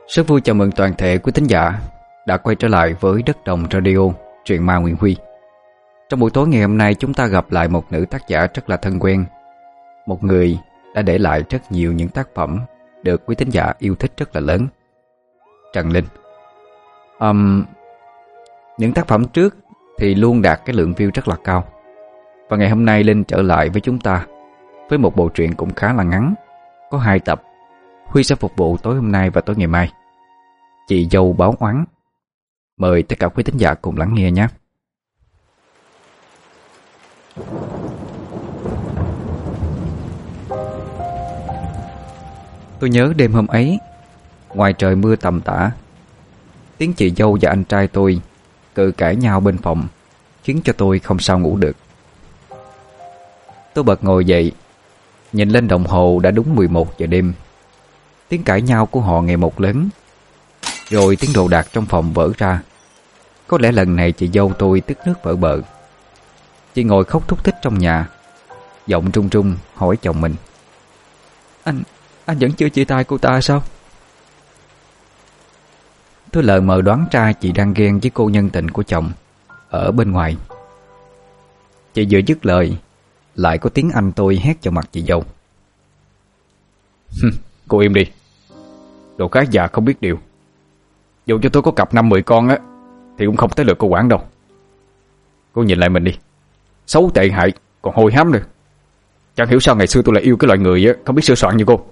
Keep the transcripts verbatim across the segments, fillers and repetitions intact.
Rất vui chào mừng toàn thể quý thính giả đã quay trở lại với Đất Đồng Radio, truyện ma Nguyễn Huy. Trong buổi tối ngày hôm nay chúng ta gặp lại một nữ tác giả rất là thân quen, một người đã để lại rất nhiều những tác phẩm được quý thính giả yêu thích rất là lớn, Trần Linh. um, Những tác phẩm trước thì luôn đạt cái lượng view rất là cao, và ngày hôm nay Linh trở lại với chúng ta với một bộ truyện cũng khá là ngắn, có hai tập. Huy sẽ phục vụ tối hôm nay và tối ngày mai. Chị dâu báo oán. Mời tất cả quý thính giả cùng lắng nghe nhé. Tôi nhớ đêm hôm ấy, ngoài trời mưa tầm tã, tiếng chị dâu và anh trai tôi cự cãi nhau bên phòng khiến cho tôi không sao ngủ được. Tôi bật ngồi dậy, nhìn lên đồng hồ đã đúng mười một giờ đêm. Tiếng cãi nhau của họ ngày một lớn, rồi tiếng đồ đạc trong phòng vỡ ra. Có lẽ lần này chị dâu tôi tức nước vỡ bờ. Chị ngồi khóc thút thít trong nhà, giọng run run hỏi chồng mình: Anh, anh vẫn chưa chia tay cô ta sao? Tôi lờ mờ đoán ra chị đang ghen với cô nhân tình của chồng ở bên ngoài. Chị vừa dứt lời, lại có tiếng anh tôi hét vào mặt chị dâu: Cô im đi, đồ cái già không biết điều. Dù cho tôi có cặp năm mười con á thì cũng không tới lượt cô quản đâu. Cô nhìn lại mình đi, xấu tệ hại, còn hôi hám nữa. Chẳng hiểu sao ngày xưa tôi lại yêu cái loại người á không biết sửa soạn như cô.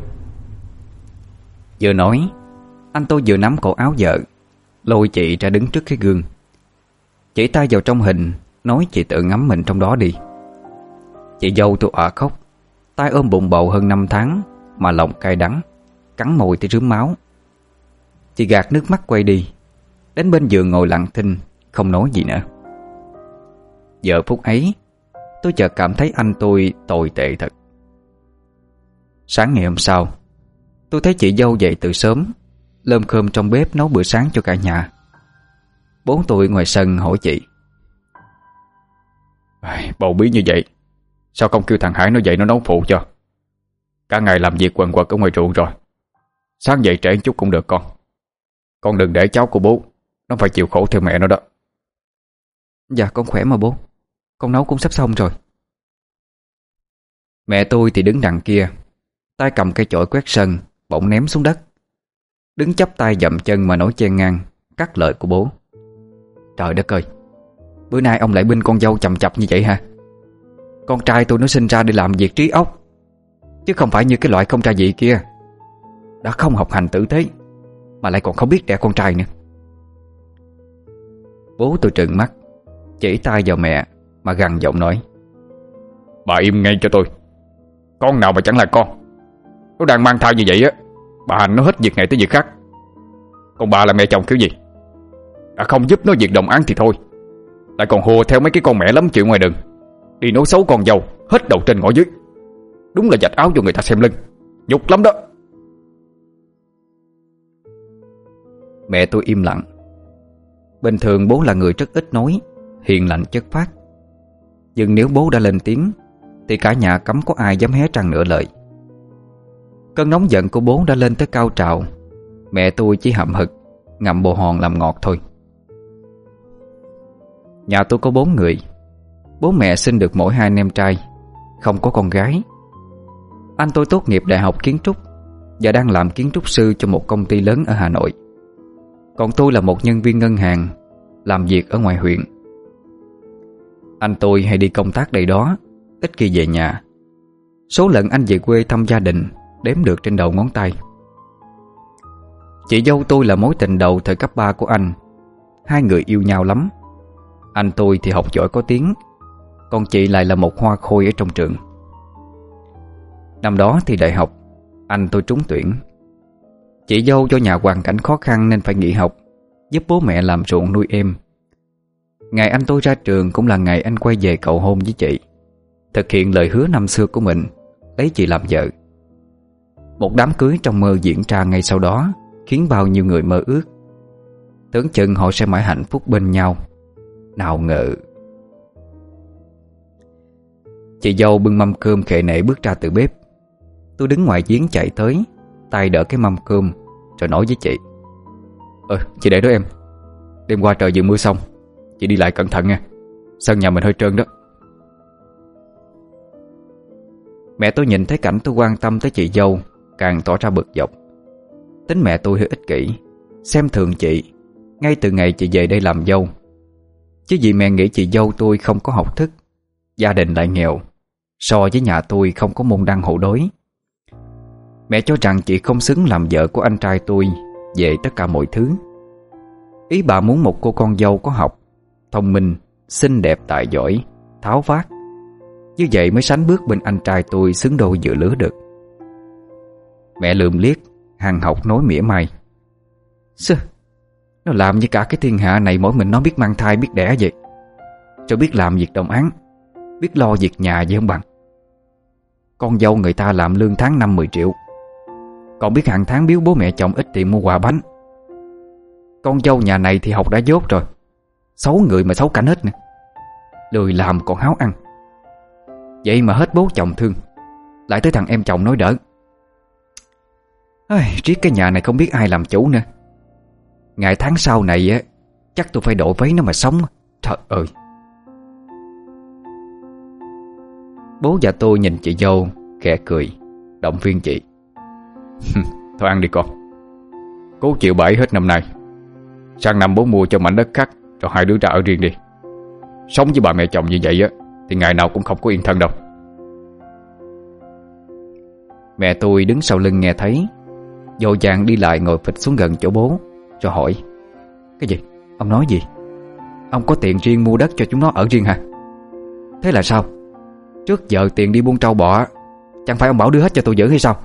Vừa nói, anh tôi vừa nắm cổ áo vợ, lôi chị ra đứng trước cái gương, chỉ tay vào trong hình, nói chị tự ngắm mình trong đó đi. Chị dâu tôi òa khóc, tay ôm bụng bầu hơn năm tháng mà lòng cay đắng, cắn môi tới rướm máu. Chị gạt nước mắt quay đi, đến bên giường ngồi lặng thinh, không nói gì nữa. Giờ phút ấy, tôi chợt cảm thấy anh tôi tồi tệ thật. Sáng ngày hôm sau, tôi thấy chị dâu dậy từ sớm, lơm khơm trong bếp nấu bữa sáng cho cả nhà. Bố tôi ngoài sân hỏi chị: Bầu bí như vậy, sao không kêu thằng Hải nó dậy nó nấu phụ cho? Cả ngày làm việc quần quật ở ngoài ruộng rồi, sáng dậy trễ chút cũng được con. Con đừng để cháu của bố nó phải chịu khổ theo mẹ nó đó. Dạ con khỏe mà bố, con nấu cũng sắp xong rồi. Mẹ tôi thì đứng đằng kia, tay cầm cây chổi quét sân, bỗng ném xuống đất, đứng chắp tay dậm chân mà nói chen ngang, cắt lời của bố: Trời đất ơi, bữa nay ông lại binh con dâu chầm chập như vậy hả? Con trai tôi nó sinh ra để làm việc trí óc, chứ không phải như cái loại không trai dị kia, đã không học hành tử tế mà lại còn không biết đẻ con trai nữa. Bố tôi trừng mắt, chỉ tay vào mẹ mà gằn giọng nói: Bà im ngay cho tôi. Con nào mà chẳng là con. Nó đang mang thai như vậy á, bà hành nó hết việc này tới việc khác. Còn bà là mẹ chồng kiểu gì? Đã không giúp nó việc đồng án thì thôi, lại còn hùa theo mấy cái con mẹ lắm chuyện ngoài đường, đi nói xấu con dâu hết đầu trên ngõ dưới. Đúng là vạch áo cho người ta xem lưng, nhục lắm đó. Mẹ tôi im lặng. Bình thường bố là người rất ít nói, hiền lành chất phác, nhưng nếu bố đã lên tiếng thì cả nhà cấm có ai dám hé răng nửa lời. Cơn nóng giận của bố đã lên tới cao trào. Mẹ tôi chỉ hậm hực ngậm bồ hòn làm ngọt thôi. Nhà tôi có bốn người. Bố mẹ sinh được mỗi hai anh em trai, không có con gái. Anh tôi tốt nghiệp đại học kiến trúc và đang làm kiến trúc sư cho một công ty lớn ở Hà Nội. Còn tôi là một nhân viên ngân hàng, làm việc ở ngoài huyện. Anh tôi hay đi công tác đây đó, ít khi về nhà. Số lần anh về quê thăm gia đình đếm được trên đầu ngón tay. Chị dâu tôi là mối tình đầu thời cấp ba của anh. Hai người yêu nhau lắm. Anh tôi thì học giỏi có tiếng, còn chị lại là một hoa khôi ở trong trường. Năm đó thì đại học, anh tôi trúng tuyển. Chị dâu do nhà hoàn cảnh khó khăn nên phải nghỉ học, giúp bố mẹ làm ruộng nuôi em. Ngày anh tôi ra trường cũng là ngày anh quay về cầu hôn với chị, thực hiện lời hứa năm xưa của mình, lấy chị làm vợ. Một đám cưới trong mơ diễn ra ngay sau đó, khiến bao nhiêu người mơ ước, tưởng chừng họ sẽ mãi hạnh phúc bên nhau. Nào ngờ. Chị dâu bưng mâm cơm khệ nệ bước ra từ bếp. Tôi đứng ngoài giếng chạy tới, tay đỡ cái mâm cơm, rồi nói với chị: Ờ chị để đó em. Đêm qua trời vừa mưa xong, chị đi lại cẩn thận nha. Sân nhà mình hơi trơn đó. Mẹ tôi nhìn thấy cảnh tôi quan tâm tới chị dâu càng tỏ ra bực dọc. Tính mẹ tôi hơi ích kỷ, xem thường chị ngay từ ngày chị về đây làm dâu. Chứ vì mẹ nghĩ chị dâu tôi không có học thức, gia đình lại nghèo, so với nhà tôi không có môn đăng hộ đối. Mẹ cho rằng chị không xứng làm vợ của anh trai tôi về tất cả mọi thứ. Ý bà muốn một cô con dâu có học, thông minh, xinh đẹp tài giỏi, tháo vát. Như vậy mới sánh bước bên anh trai tôi xứng đôi giữa lứa được. Mẹ lườm liếc, hằn học nói mỉa mai: Sư, nó làm như cả cái thiên hạ này mỗi mình nó biết mang thai biết đẻ vậy. Rồi biết làm việc đồng áng, biết lo việc nhà vậy không bằng. Con dâu người ta làm lương tháng năm mười triệu, còn biết hàng tháng biếu bố mẹ chồng ít tiền mua quà bánh. Con dâu nhà này thì học đã dốt rồi, xấu người mà xấu cả nết nè, lười làm còn háo ăn. Vậy mà hết bố chồng thương, lại tới thằng em chồng nói đỡ. Ai, riết cái nhà này không biết ai làm chủ nữa. Ngày tháng sau này á, chắc tôi phải độ vấy nó mà sống. Trời ơi. Bố và tôi nhìn chị dâu khẽ cười, động viên chị: Thôi ăn đi con, cố chịu bãi hết năm nay. Sang năm bố mua cho mảnh đất khác, rồi hai đứa ra ở riêng đi. Sống với bà mẹ chồng như vậy á thì ngày nào cũng không có yên thân đâu. Mẹ tôi đứng sau lưng nghe thấy, vội vàng đi lại ngồi phịch xuống gần chỗ bố, cho hỏi: Cái gì? Ông nói gì? Ông có tiền riêng mua đất cho chúng nó ở riêng hả? Thế là sao? Trước giờ tiền đi buôn trâu bò, chẳng phải ông bảo đưa hết cho tôi giữ hay sao?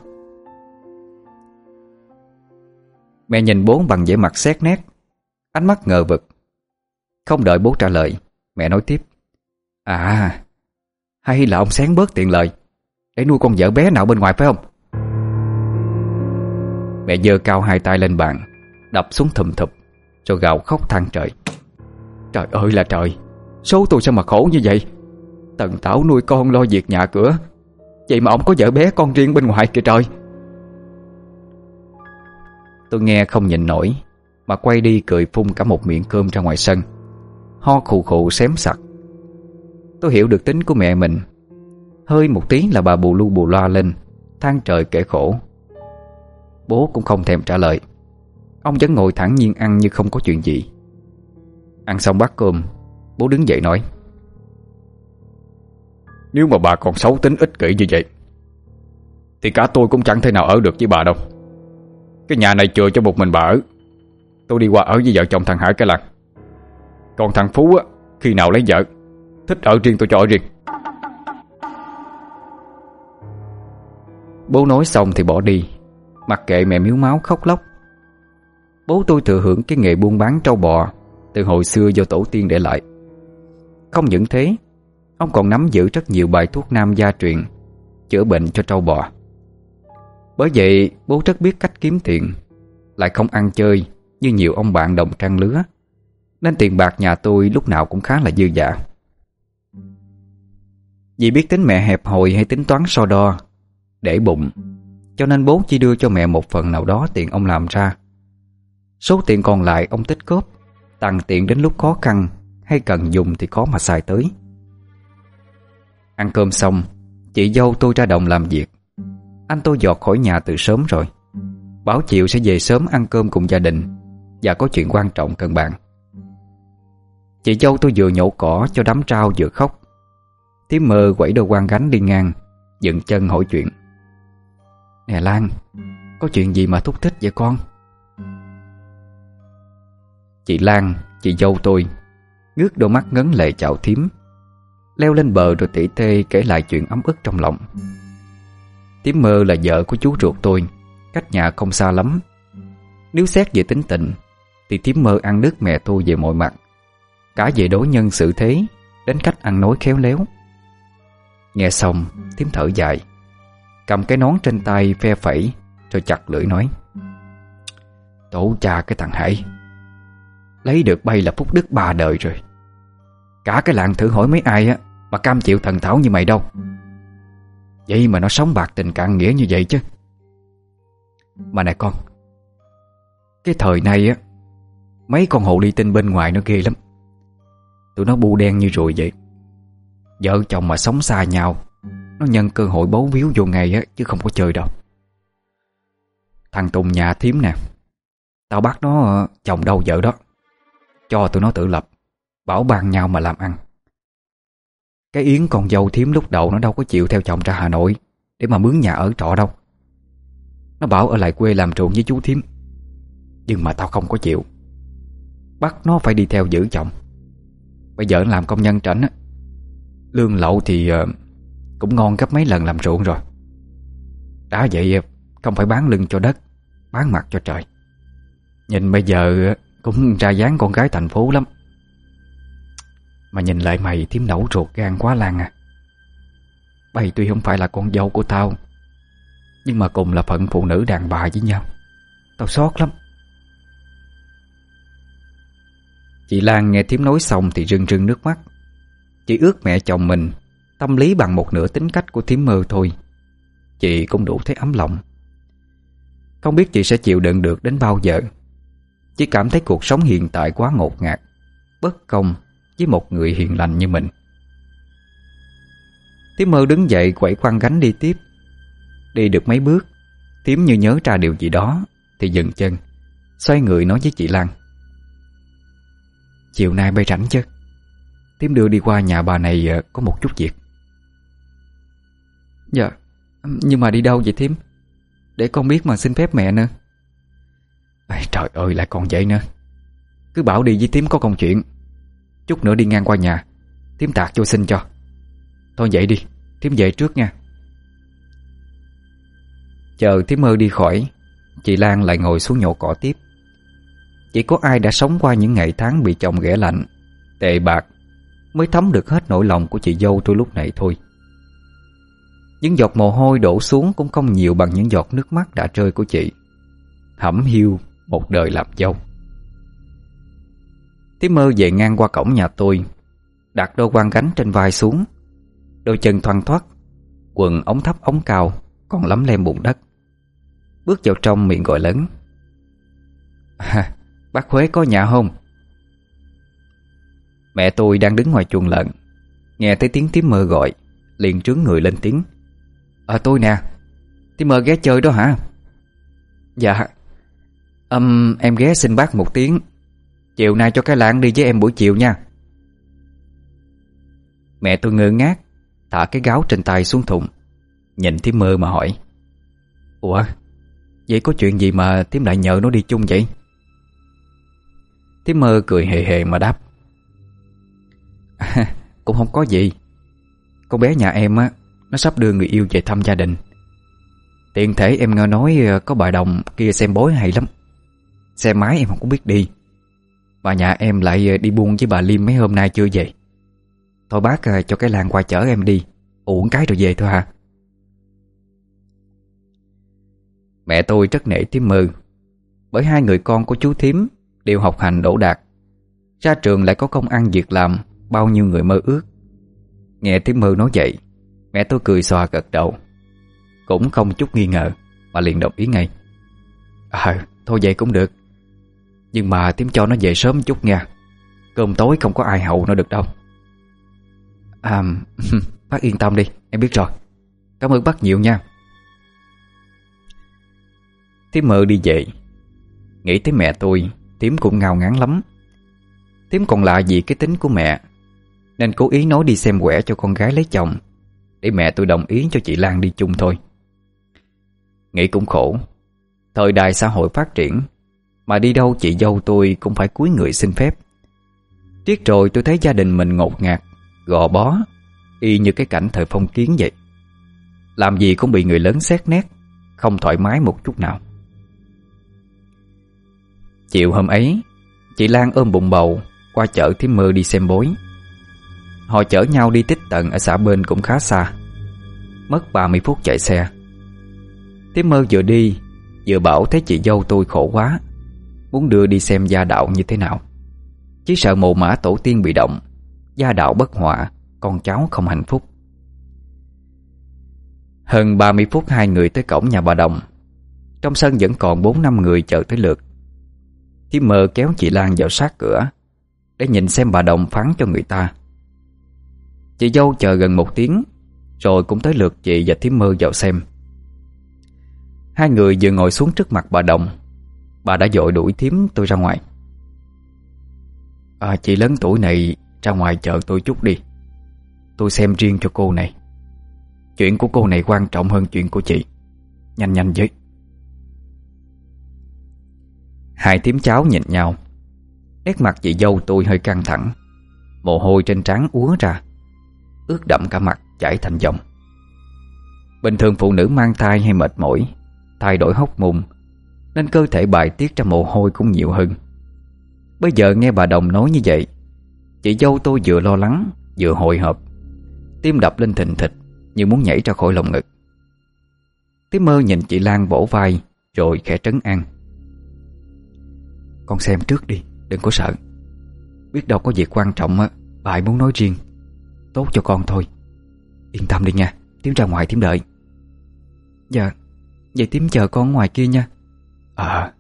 Mẹ nhìn bố bằng vẻ mặt xét nét, ánh mắt ngờ vực. Không đợi bố trả lời, mẹ nói tiếp: À, hay là ông xén bớt tiền lời để nuôi con vợ bé nào bên ngoài phải không? Mẹ giơ cao hai tay lên bàn, đập xuống thùm thụp, rồi gào khóc than trời: Trời ơi là trời, số tôi sao mà khổ như vậy. Tần tảo nuôi con lo việc nhà cửa, vậy mà ông có vợ bé con riêng bên ngoài kìa trời. Tôi nghe không nhịn nổi, mà quay đi cười phun cả một miệng cơm ra ngoài sân, ho khù khù xém sặc. Tôi hiểu được tính của mẹ mình, hơi một tí là bà bù lu bù loa lên, than trời kể khổ. Bố cũng không thèm trả lời, ông vẫn ngồi thản nhiên ăn như không có chuyện gì. Ăn xong bát cơm, bố đứng dậy nói: Nếu mà bà còn xấu tính ích kỷ như vậy thì cả tôi cũng chẳng thể nào ở được với bà đâu. Cái nhà này chừa cho một mình bà ở, tôi đi qua ở với vợ chồng thằng Hải cái làng. Còn thằng Phú á, khi nào lấy vợ, thích ở riêng tôi cho ở riêng. Bố nói xong thì bỏ đi, mặc kệ mẹ miếu máu khóc lóc. Bố tôi thừa hưởng cái nghề buôn bán trâu bò từ hồi xưa do tổ tiên để lại. Không những thế, ông còn nắm giữ rất nhiều bài thuốc nam gia truyền chữa bệnh cho trâu bò. Bởi vậy bố rất biết cách kiếm tiền, lại không ăn chơi như nhiều ông bạn đồng trang lứa, nên tiền bạc nhà tôi lúc nào cũng khá là dư dả. Vì biết tính mẹ hẹp hòi hay tính toán so đo, để bụng, cho nên bố chỉ đưa cho mẹ một phần nào đó tiền ông làm ra. Số tiền còn lại ông tích cóp, tằn tiện đến lúc khó khăn hay cần dùng thì khó mà xài tới. Ăn cơm xong, chị dâu tôi ra đồng làm việc. Anh tôi dọt khỏi nhà từ sớm rồi, bảo chiều sẽ về sớm ăn cơm cùng gia đình và có chuyện quan trọng cần bàn. Chị dâu tôi vừa nhổ cỏ cho đám trao vừa khóc. Tím Mơ quẩy đôi quan gánh đi ngang, dựng chân hỏi chuyện: Nè Lan, có chuyện gì mà thúc thích vậy con? Chị Lan, chị dâu tôi, ngước đôi mắt ngấn lệ chào thím, leo lên bờ rồi tỉ tê kể lại chuyện ấm ức trong lòng. Tím Mơ là vợ của chú ruột tôi, cách nhà không xa lắm. Nếu xét về tính tình thì Tím Mơ ăn đứt mẹ tôi về mọi mặt, cả về đối nhân xử thế đến cách ăn nói khéo léo. Nghe xong, Tím thở dài, cầm cái nón trên tay phe phẩy, rồi chặt lưỡi nói: Tổ cha cái thằng Hải, lấy được bay là phúc đức ba đời rồi. Cả cái làng thử hỏi mấy ai á mà cam chịu thần thảo như mày đâu. Vậy mà nó sống bạc tình cạn nghĩa như vậy chứ. Mà này con, Cái thời này á, mấy con hồ ly tinh bên ngoài nó ghê lắm. Tụi nó bu đen như ruồi vậy. Vợ chồng mà sống xa nhau, nó nhân cơ hội bấu víu vô ngày á, chứ không có chơi đâu. Thằng Tùng nhà thím nè, tao bắt nó chồng đâu vợ đó, cho tụi nó tự lập, bảo ban nhau mà làm ăn. Cái Yến con dâu thím lúc đầu nó đâu có chịu theo chồng ra Hà Nội để mà mướn nhà ở trọ đâu. Nó bảo ở lại quê làm ruộng với chú thím. Nhưng mà tao không có chịu, bắt nó phải đi theo giữ chồng. Bây giờ nó làm công nhân trển á, lương lậu thì uh, cũng ngon gấp mấy lần làm ruộng rồi. Đã vậy không phải bán lưng cho đất, bán mặt cho trời. Nhìn bây giờ cũng ra dáng con gái thành phố lắm. Mà nhìn lại mày thím nấu ruột gan quá Lan à. Bây tuy không phải là con dâu của tao, nhưng mà cùng là phận phụ nữ đàn bà với nhau. Tao xót lắm. Chị Lan nghe thím nói xong thì rưng rưng nước mắt. Chị ước mẹ chồng mình tâm lý bằng một nửa tính cách của thím Mơ thôi, chị cũng đủ thấy ấm lòng. Không biết chị sẽ chịu đựng được đến bao giờ. Chỉ cảm thấy cuộc sống hiện tại quá ngột ngạt, bất công với một người hiền lành như mình. Thím Mơ đứng dậy quẩy quăng gánh đi tiếp. Đi được mấy bước, thím như nhớ ra điều gì đó thì dừng chân, xoay người nói với chị Lan: Chiều nay bay rảnh chứ? Thím đưa đi qua nhà bà này có một chút việc. Dạ, nhưng mà đi đâu vậy thím? Để con biết mà xin phép mẹ nữa. À, trời ơi, lại còn vậy nữa. Cứ bảo đi với thím có công chuyện. Chút nữa đi ngang qua nhà, thím tạt vô xin cho. Thôi vậy đi, thím về trước nha. Chờ thím Mơ đi khỏi, chị Lan lại ngồi xuống nhổ cỏ tiếp. Chỉ có ai đã sống qua những ngày tháng bị chồng ghẻ lạnh, tệ bạc mới thấm được hết nỗi lòng của chị dâu tôi lúc này thôi. Những giọt mồ hôi đổ xuống cũng không nhiều bằng những giọt nước mắt đã rơi của chị, hẩm hiu một đời làm dâu. Thím Mơ về ngang qua cổng nhà tôi, đặt đôi quan gánh trên vai xuống. Đôi chân thoăn thoắt, quần ống thấp ống cao còn lấm lem bùn đất. Bước vào trong miệng gọi lớn: à, bác Huế có nhà không? Mẹ tôi đang đứng ngoài chuồng lợn, nghe thấy tiếng thím Mơ gọi, liền trướng người lên tiếng: Ờ tôi nè, thím Mơ ghé chơi đó hả? Dạ. um, Em ghé xin bác một tiếng, chiều nay cho cái Lan đi với em buổi chiều nha. Mẹ tôi ngơ ngác, thả cái gáo trên tay xuống thùng, nhìn thím Mơ mà hỏi: Ủa, vậy có chuyện gì mà thím lại nhờ nó đi chung vậy? Thím Mơ cười hề hề mà đáp: à, cũng không có gì. Con bé nhà em á, nó sắp đưa người yêu về thăm gia đình. Tiện thể em nghe nói có bà Đồng kia xem bói hay lắm. Xe máy em không có biết đi, bà nhà em lại đi buôn với bà Liêm mấy hôm nay chưa về. Thôi bác cho cái Lan qua chở em đi, uổng cái rồi về thôi hả? Mẹ tôi rất nể thím Mơ, bởi hai người con của chú thím đều học hành đỗ đạt, ra trường lại có công ăn việc làm bao nhiêu người mơ ước. Nghe thím Mơ nói vậy, mẹ tôi cười xòa gật đầu, cũng không chút nghi ngờ mà liền đồng ý ngay. À, thôi vậy cũng được. Nhưng mà thím cho nó về sớm chút nha, cơm tối không có ai hầu nó được đâu. À, bác yên tâm đi, em biết rồi. Cảm ơn bác nhiều nha. Thím Mơ đi về. Nghĩ tới mẹ tôi, thím cũng ngao ngán lắm. Thím còn lạ gì cái tính của mẹ, nên cố ý nói đi xem quẻ cho con gái lấy chồng, để mẹ tôi đồng ý cho chị Lan đi chung thôi. Nghĩ cũng khổ, thời đại xã hội phát triển mà đi đâu chị dâu tôi cũng phải cúi người xin phép. Riết rồi tôi thấy gia đình mình ngột ngạt, gò bó, y như cái cảnh thời phong kiến vậy. Làm gì cũng bị người lớn xét nét, không thoải mái một chút nào. Chiều hôm ấy, chị Lan ôm bụng bầu qua chở thím Mơ đi xem bói. Họ chở nhau đi tích tận ở xã bên cũng khá xa, mất ba mươi phút chạy xe. Thím Mơ vừa đi vừa bảo thấy chị dâu tôi khổ quá, muốn đưa đi xem gia đạo như thế nào. Chỉ sợ mồ mả tổ tiên bị động, gia đạo bất hòa, con cháu không hạnh phúc. Hơn ba mươi phút hai người tới cổng nhà bà Đồng. Trong sân vẫn còn bốn năm người chờ tới lượt. Thím Mơ kéo chị Lan vào sát cửa để nhìn xem bà Đồng phán cho người ta. Chị dâu chờ gần một tiếng rồi cũng tới lượt chị và thím Mơ vào xem. Hai người vừa ngồi xuống trước mặt bà Đồng, bà đã vội đuổi thím tôi ra ngoài. À, chị lớn tuổi này ra ngoài chờ tôi chút đi. Tôi xem riêng cho cô này. Chuyện của cô này quan trọng hơn chuyện của chị. Nhanh nhanh với. Hai thím cháu nhìn nhau. Nét mặt chị dâu tôi hơi căng thẳng, mồ hôi trên trán úa ra, ướt đẫm cả mặt chảy thành dòng. Bình thường phụ nữ mang thai hay mệt mỏi, thay đổi hóc môn, nên cơ thể bài tiết ra mồ hôi cũng nhiều hơn. Bây giờ nghe bà Đồng nói như vậy, chị dâu tôi vừa lo lắng vừa hồi hộp, tim đập lên thình thịch như muốn nhảy ra khỏi lồng ngực. Thím Mơ nhìn chị Lan vỗ vai rồi khẽ trấn an. Con xem trước đi, đừng có sợ. Biết đâu có việc quan trọng á, bà ấy muốn nói riêng, tốt cho con thôi. Yên tâm đi nha, thím ra ngoài thím đợi. Dạ, vậy thím chờ con ngoài kia nha. À.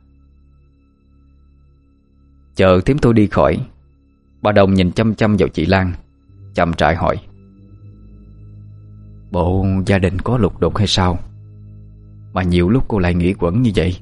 Chờ thím tôi đi khỏi, bà Đồng nhìn chăm chăm vào chị Lan, chậm rãi hỏi: Bộ gia đình có lục đục hay sao mà nhiều lúc cô lại nghĩ quẩn như vậy?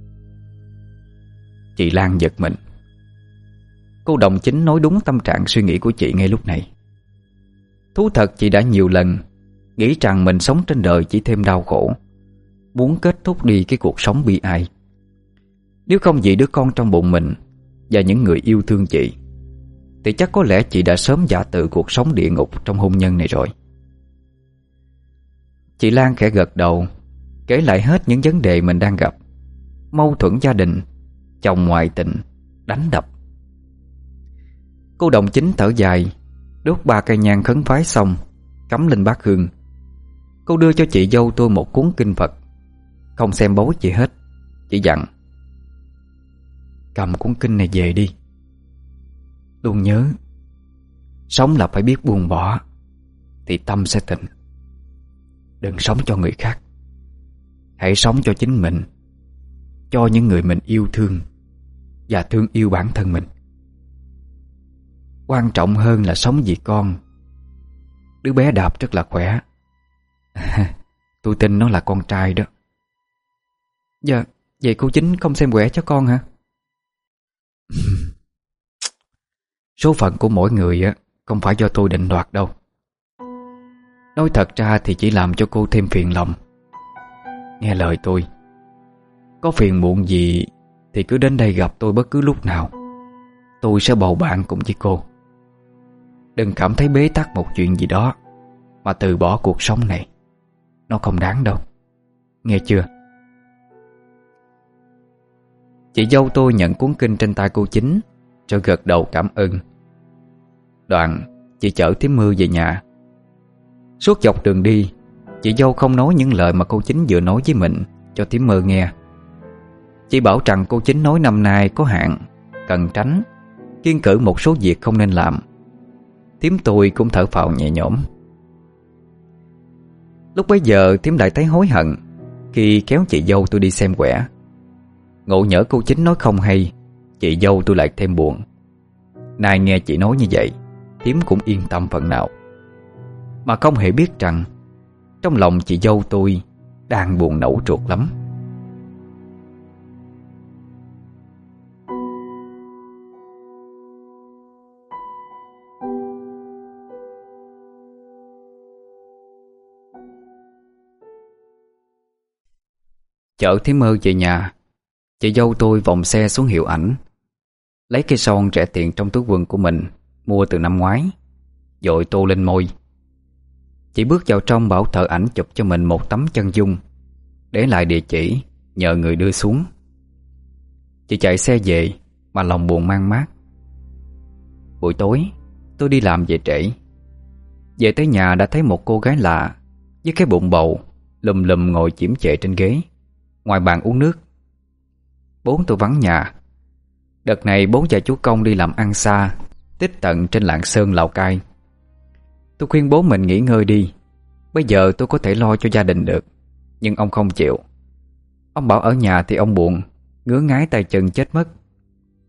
Chị Lan giật mình. Cô Đồng chính nói đúng tâm trạng suy nghĩ của chị ngay lúc này. Thú thật chị đã nhiều lần nghĩ rằng mình sống trên đời chỉ thêm đau khổ, muốn kết thúc đi cái cuộc sống bi ai. Nếu không vì đứa con trong bụng mình và những người yêu thương chị, thì chắc có lẽ chị đã sớm giả tự cuộc sống địa ngục trong hôn nhân này rồi. Chị Lan khẽ gật đầu, kể lại hết những vấn đề mình đang gặp: mâu thuẫn gia đình, chồng ngoại tình, đánh đập. Cô Đồng chính thở dài, đốt ba cây nhang khấn vái xong, cắm lên bát hương. Cô đưa cho chị dâu tôi một cuốn kinh Phật, không xem bói gì hết, chỉ dặn: Cầm cuốn kinh này về đi. Luôn nhớ, sống là phải biết buông bỏ, thì tâm sẽ tịnh. Đừng sống cho người khác, hãy sống cho chính mình, cho những người mình yêu thương và thương yêu bản thân mình. Quan trọng hơn là sống vì con. Đứa bé Đạp rất là khỏe. Tôi tin nó là con trai đó. Dạ, vậy cô Chính không xem quẻ cho con hả? Số phận của mỗi người á không phải do tôi định đoạt đâu. Nói thật ra thì chỉ làm cho cô thêm phiền lòng. Nghe lời tôi, có phiền muộn gì thì cứ đến đây gặp tôi bất cứ lúc nào. Tôi sẽ bầu bạn cùng với cô. Đừng cảm thấy bế tắc một chuyện gì đó mà từ bỏ cuộc sống này. Nó không đáng đâu, nghe chưa? Chị dâu tôi nhận cuốn kinh trên tay cô Chính, rồi gật đầu cảm ơn. Đoạn chị chở thím Mơ về nhà. Suốt dọc đường đi, chị dâu không nói những lời mà cô Chính vừa nói với mình cho thím Mơ nghe. Chị bảo rằng cô Chính nói năm nay có hạn, cần tránh, kiêng cữ một số việc không nên làm. Thím tôi cũng thở phào nhẹ nhõm. Lúc bấy giờ thím lại thấy hối hận khi kéo chị dâu tôi đi xem quẻ. Ngộ nhỡ cô Chính nói không hay, chị dâu tôi lại thêm buồn. Nay nghe chị nói như vậy, thím cũng yên tâm phần nào, mà không hề biết rằng trong lòng chị dâu tôi đang buồn nẫu ruột lắm. Chở thím Mơ về nhà, chị dâu tôi vòng xe xuống hiệu ảnh, lấy cây son rẻ tiền trong túi quần của mình mua từ năm ngoái, dội tô lên môi. Chị bước vào trong bảo thợ ảnh chụp cho mình một tấm chân dung, để lại địa chỉ nhờ người đưa xuống. Chị chạy xe về mà lòng buồn man mác. Buổi tối tôi đi làm về trễ. Về tới nhà đã thấy một cô gái lạ với cái bụng bầu lùm lùm ngồi chiếm chệ trên ghế ngoài bàn uống nước. Bố tôi vắng nhà. Đợt này bố và chú Công đi làm ăn xa, tích tận trên Lạng Sơn, Lào Cai. Tôi khuyên bố mình nghỉ ngơi đi, bây giờ tôi có thể lo cho gia đình được. Nhưng ông không chịu. Ông bảo ở nhà thì ông buồn, ngứa ngái tay chân chết mất.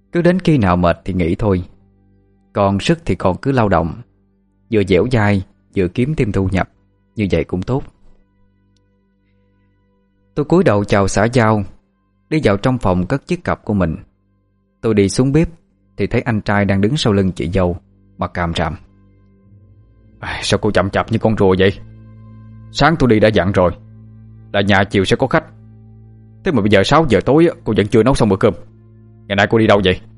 Cứ đến khi nào mệt thì nghỉ thôi. Còn sức thì còn cứ lao động, vừa dẻo dai vừa kiếm thêm thu nhập. Như vậy cũng tốt. Tôi cúi đầu chào xã giao, đi vào trong phòng cất chiếc cặp của mình. Tôi đi xuống bếp thì thấy anh trai đang đứng sau lưng chị dâu mà càm ràm. Sao cô chậm chạp như con rùa vậy? Sáng tôi đi đã dặn rồi là nhà chiều sẽ có khách. Thế mà bây giờ sáu giờ tối cô vẫn chưa nấu xong bữa cơm. Ngày nay cô đi đâu vậy?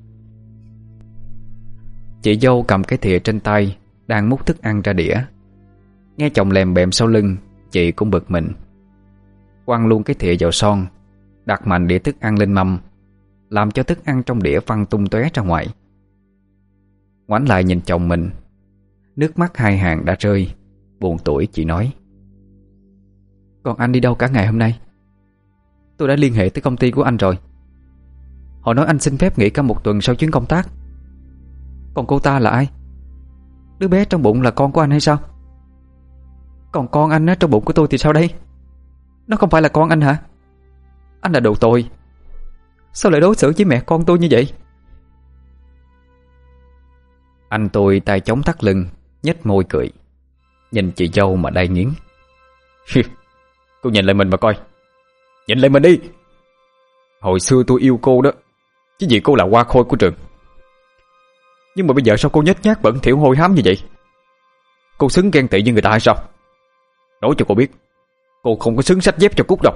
Chị dâu cầm cái thìa trên tay đang múc thức ăn ra đĩa. Nghe chồng lèm bèm sau lưng, chị cũng bực mình, quăng luôn cái thìa vào son, đặt mạnh đĩa thức ăn lên mâm, làm cho thức ăn trong đĩa văng tung tóe ra ngoài. Ngoảnh lại nhìn chồng mình, nước mắt hai hàng đã rơi. Buồn tủi chị nói: Còn anh đi đâu cả ngày hôm nay? Tôi đã liên hệ tới công ty của anh rồi. Họ nói anh xin phép nghỉ cả một tuần sau chuyến công tác. Còn cô ta là ai? Đứa bé trong bụng là con của anh hay sao? Còn con anh á, trong bụng của tôi thì sao đây? Nó không phải là con anh hả? Anh là đồ tồi. Sao lại đối xử với mẹ con tôi như vậy? Anh tôi tay chống thắt lưng, nhếch môi cười, nhìn chị dâu mà đay nghiến. Cô nhìn lại mình mà coi. Nhìn lại mình đi. Hồi xưa tôi yêu cô đó, chứ gì cô là hoa khôi của trường. Nhưng mà bây giờ sao cô nhếch nhác bẩn thỉu hôi hám như vậy? Cô xứng ghen tị với người ta hay sao? Nói cho cô biết, cô không có xứng xách dép cho Cúc đâu.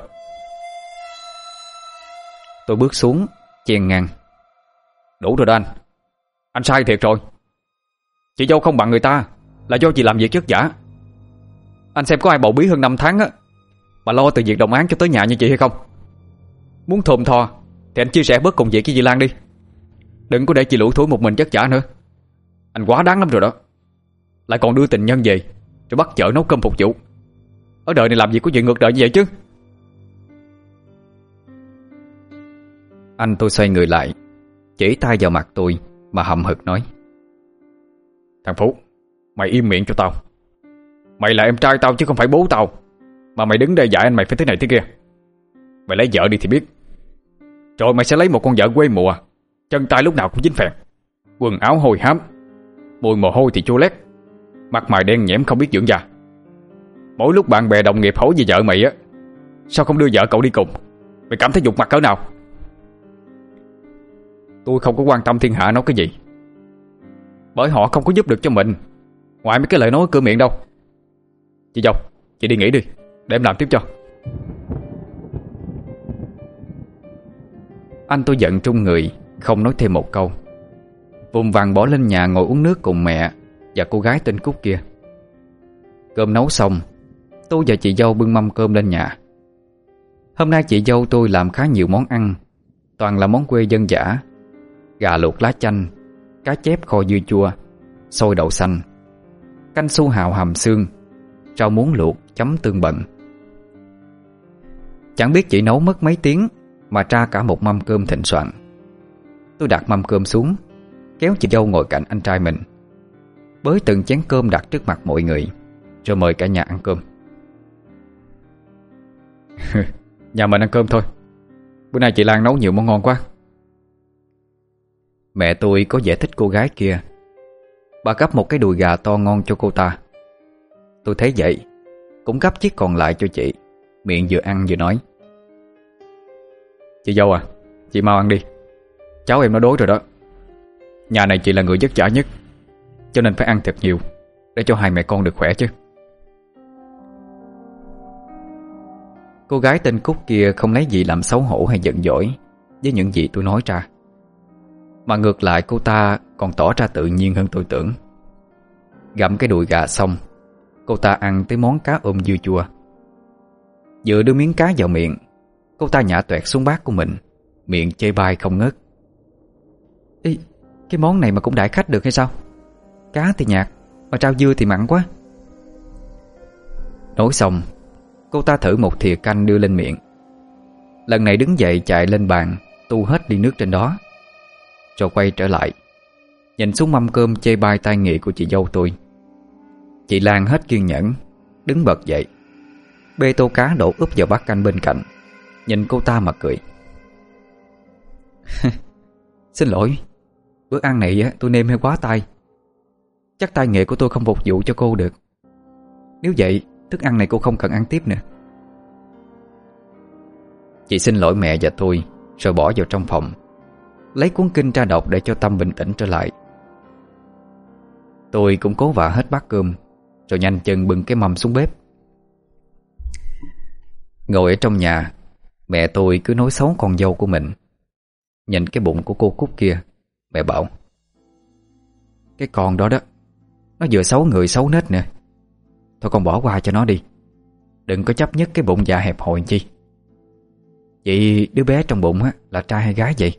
Tôi bước xuống chèn ngang: Đủ rồi đó anh. Anh sai thiệt rồi. Chị dâu không bằng người ta là do chị làm việc chất vả. Anh xem có ai bầu bí hơn năm tháng á mà lo từ việc đồng án cho tới nhà như chị hay không? Muốn thồm thò thì anh chia sẻ bớt công việc với chị Lan đi. Đừng có để chị lủi thủi một mình chất vả nữa. Anh quá đáng lắm rồi đó. Lại còn đưa tình nhân về rồi bắt chợ nấu cơm phục vụ. Ở đời này làm gì có chuyện ngược đời như vậy chứ? Anh tôi xoay người lại, chỉ tay vào mặt tôi mà hậm hực nói: Thằng Phú, mày im miệng cho tao. Mày là em trai tao chứ không phải bố tao, mà mày đứng đây dạy anh mày phải thế này thế kia. Mày lấy vợ đi thì biết. Rồi mày sẽ lấy một con vợ quê mùa, chân tay lúc nào cũng dính phèn, quần áo hôi hám, mùi mồ hôi thì chua lét, mặt mày đen nhẽm không biết dưỡng da. Mỗi lúc bạn bè đồng nghiệp hỏi về vợ mày á, sao không đưa vợ cậu đi cùng? Mày cảm thấy nhục mặt cỡ nào? Tôi không có quan tâm thiên hạ nói cái gì, bởi họ không có giúp được cho mình ngoài mấy cái lời nói cửa miệng đâu. Chị dâu, chị đi nghỉ đi, để em làm tiếp cho. Anh tôi giận trung người, không nói thêm một câu, vùng vằng bỏ lên nhà ngồi uống nước cùng mẹ và cô gái tên Cúc kia. Cơm nấu xong, tôi và chị dâu bưng mâm cơm lên nhà. Hôm nay chị dâu tôi làm khá nhiều món ăn, toàn là món quê dân dã: gà luộc lá chanh, cá chép kho dưa chua, xôi đậu xanh, canh su hào hầm xương, rau muống luộc chấm tương bận. Chẳng biết chị nấu mất mấy tiếng mà ra cả một mâm cơm thịnh soạn. Tôi đặt mâm cơm xuống, kéo chị dâu ngồi cạnh anh trai mình, bới từng chén cơm đặt trước mặt mọi người, rồi mời cả nhà ăn cơm. Nhà mình ăn cơm thôi. Bữa nay chị Lan nấu nhiều món ngon quá. Mẹ tôi có vẻ thích cô gái kia. Bà gắp một cái đùi gà to ngon cho cô ta. Tôi thấy vậy, cũng gắp chiếc còn lại cho chị, miệng vừa ăn vừa nói: Chị dâu à, chị mau ăn đi. Cháu em nó đói rồi đó. Nhà này chị là người vất vả nhất, cho nên phải ăn thật nhiều để cho hai mẹ con được khỏe chứ. Cô gái tên Cúc kia không lấy gì làm xấu hổ hay giận dỗi với những gì tôi nói ra, mà ngược lại cô ta còn tỏ ra tự nhiên hơn tôi tưởng. Gặm cái đùi gà xong, cô ta ăn tới món cá ôm dưa chua. Vừa đưa miếng cá vào miệng, cô ta nhả toẹt xuống bát của mình, miệng chê bai không ngớt: Ê, cái món này mà cũng đãi khách được hay sao? Cá thì nhạt, mà rau dưa thì mặn quá. Nói xong, cô ta thử một thìa canh đưa lên miệng. Lần này đứng dậy chạy lên bàn tu hết ly nước trên đó, rồi quay trở lại, nhìn xuống mâm cơm chê bai tai nghị của chị dâu tôi. Chị Lan hết kiên nhẫn, đứng bật dậy, bê tô cá đổ úp vào bát canh bên cạnh, nhìn cô ta mà cười. Xin lỗi, bữa ăn này á, tôi nêm hơi quá tay. Chắc tay nghề của tôi không phục vụ cho cô được. Nếu vậy, thức ăn này cô không cần ăn tiếp nữa. Chị xin lỗi mẹ và tôi, rồi bỏ vào trong phòng, lấy cuốn kinh ra đọc để cho tâm bình tĩnh trở lại. Tôi cũng cố vạ hết bát cơm, rồi nhanh chân bưng cái mâm xuống bếp. Ngồi ở trong nhà, mẹ tôi cứ nói xấu con dâu của mình. Nhìn cái bụng của cô Cúc kia, mẹ bảo: cái con đó đó, nó vừa xấu người xấu nết nè. Thôi con bỏ qua cho nó đi, đừng có chấp nhất cái bụng dạ hẹp hòi chi. Vậy đứa bé trong bụng á là trai hay gái vậy?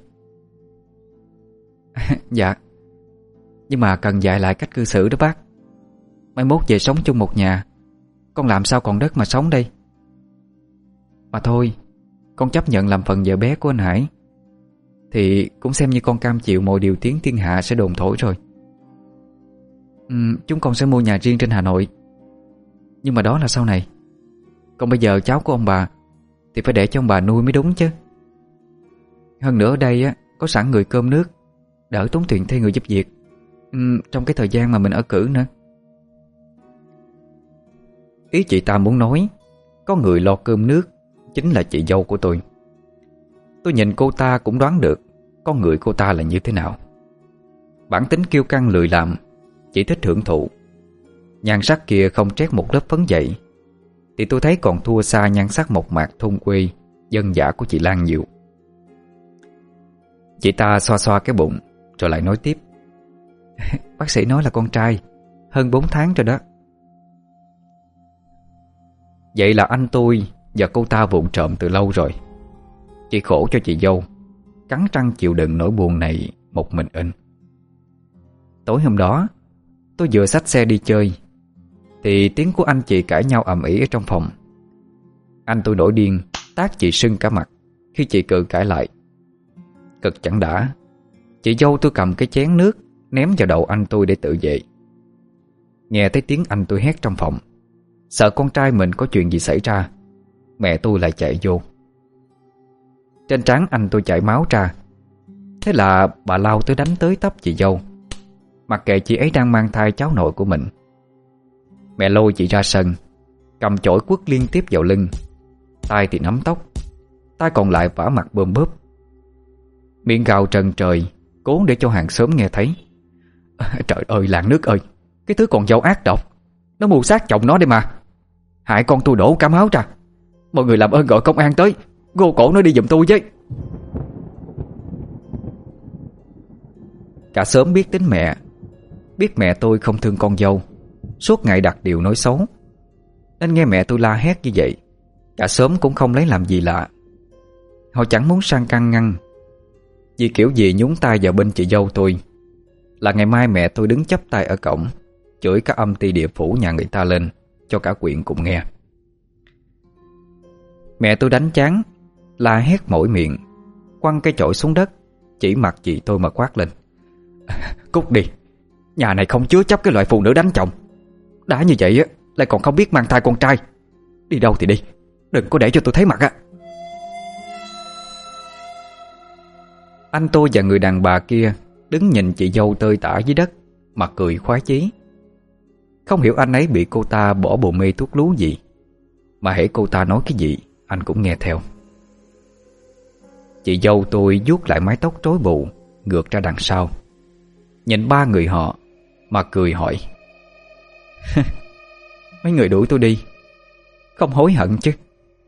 Dạ, nhưng mà cần dạy lại cách cư xử đó bác. Mai mốt về sống chung một nhà, con làm sao còn đất mà sống đây. Mà thôi, con chấp nhận làm phần vợ bé của anh Hải, thì cũng xem như con cam chịu mọi điều tiếng thiên hạ sẽ đồn thổi rồi. ừ, Chúng con sẽ mua nhà riêng trên Hà Nội. Nhưng mà đó là sau này. Còn bây giờ cháu của ông bà thì phải để cho ông bà nuôi mới đúng chứ. Hơn nữa ở đây á, có sẵn người cơm nước, đỡ tốn tiền thuê người giúp việc ừ, trong cái thời gian mà mình ở cữ nữa. Ý chị ta muốn nói có người lo cơm nước chính là chị dâu của tôi. Tôi nhìn cô ta cũng đoán được con người cô ta là như thế nào. Bản tính kiêu căng lười làm, chỉ thích hưởng thụ. Nhan sắc kia không trét một lớp phấn dậy, thì tôi thấy còn thua xa nhan sắc mộc mạc thôn quê dân dã của chị Lan nhiều. Chị ta xoa xoa cái bụng rồi lại nói tiếp: bác sĩ nói là con trai, hơn bốn tháng rồi đó. Vậy là anh tôi và cô ta vụng trộm từ lâu rồi. Chỉ khổ cho chị dâu, cắn răng chịu đựng nỗi buồn này một mình in. Tối hôm đó, tôi vừa xách xe đi chơi thì tiếng của anh chị cãi nhau ầm ĩ ở trong phòng. Anh tôi nổi điên, tát chị sưng cả mặt khi chị cự cãi lại. Cực chẳng đã, chị dâu tôi cầm cái chén nước ném vào đầu anh tôi để tự vệ. Nghe thấy tiếng anh tôi hét trong phòng, sợ con trai mình có chuyện gì xảy ra, mẹ tôi lại chạy vô. Trên trán anh tôi chảy máu ra. Thế là bà lao tới đánh tới tấp chị dâu, mặc kệ chị ấy đang mang thai cháu nội của mình. Mẹ lôi chị ra sân, cầm chổi quất liên tiếp vào lưng, tay thì nắm tóc, tay còn lại vả mặt bơm bớp, miệng gào trần trời, cố để cho hàng xóm nghe thấy. Trời ơi làng nước ơi, cái thứ con dâu ác độc, nó mưu sát chồng nó đây mà. Hại con tôi đổ cả máu ra. Mọi người làm ơn gọi công an tới, gô cổ nó đi giùm tôi với. Cả xóm biết tính mẹ, biết mẹ tôi không thương con dâu, suốt ngày đặt điều nói xấu, nên nghe mẹ tôi la hét như vậy, cả xóm cũng không lấy làm gì lạ. Họ chẳng muốn sang căn ngăn, vì kiểu gì nhúng tay vào bên chị dâu tôi là ngày mai mẹ tôi đứng chắp tay ở cổng, chửi cả âm ty địa phủ nhà người ta lên cho cả quyện cùng nghe. Mẹ tôi đánh chán, la hét mỏi miệng, quăng cái chổi xuống đất, chỉ mặt chị tôi mà quát lên: Cút đi, nhà này không chứa chấp cái loại phụ nữ đánh chồng. Đã như vậy á, lại còn không biết mang thai con trai. Đi đâu thì đi, đừng có để cho tôi thấy mặt á. Anh tôi và người đàn bà kia đứng nhìn chị dâu tơi tả dưới đất, mặt cười khoái chí. Không hiểu anh ấy bị cô ta bỏ bồ mê thuốc lú gì, mà hễ cô ta nói cái gì anh cũng nghe theo. Chị dâu tôi vuốt lại mái tóc rối bù ngược ra đằng sau, nhìn ba người họ mà cười hỏi: Mấy người đuổi tôi đi, không hối hận chứ?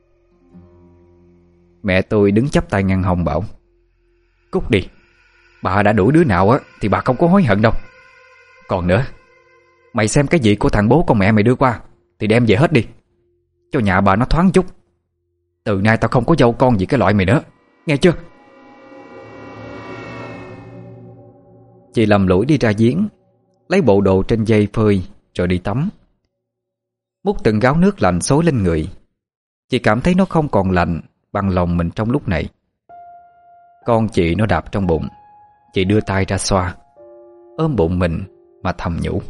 Mẹ tôi đứng chắp tay ngăn hông bảo: Cút đi, bà đã đuổi đứa nào á thì bà không có hối hận đâu. Còn nữa, mày xem cái gì của thằng bố con mẹ mày đưa qua thì đem về hết đi, cho nhà bà nó thoáng chút. Từ nay tao không có dâu con gì cái loại mày nữa, nghe chưa? Chị lầm lũi đi ra giếng, lấy bộ đồ trên dây phơi rồi đi tắm. Múc từng gáo nước lạnh xối lên người. Chị cảm thấy nó không còn lạnh bằng lòng mình trong lúc này. Con chị nó đạp trong bụng, chị đưa tay ra xoa, ôm bụng mình mà thầm nhủ: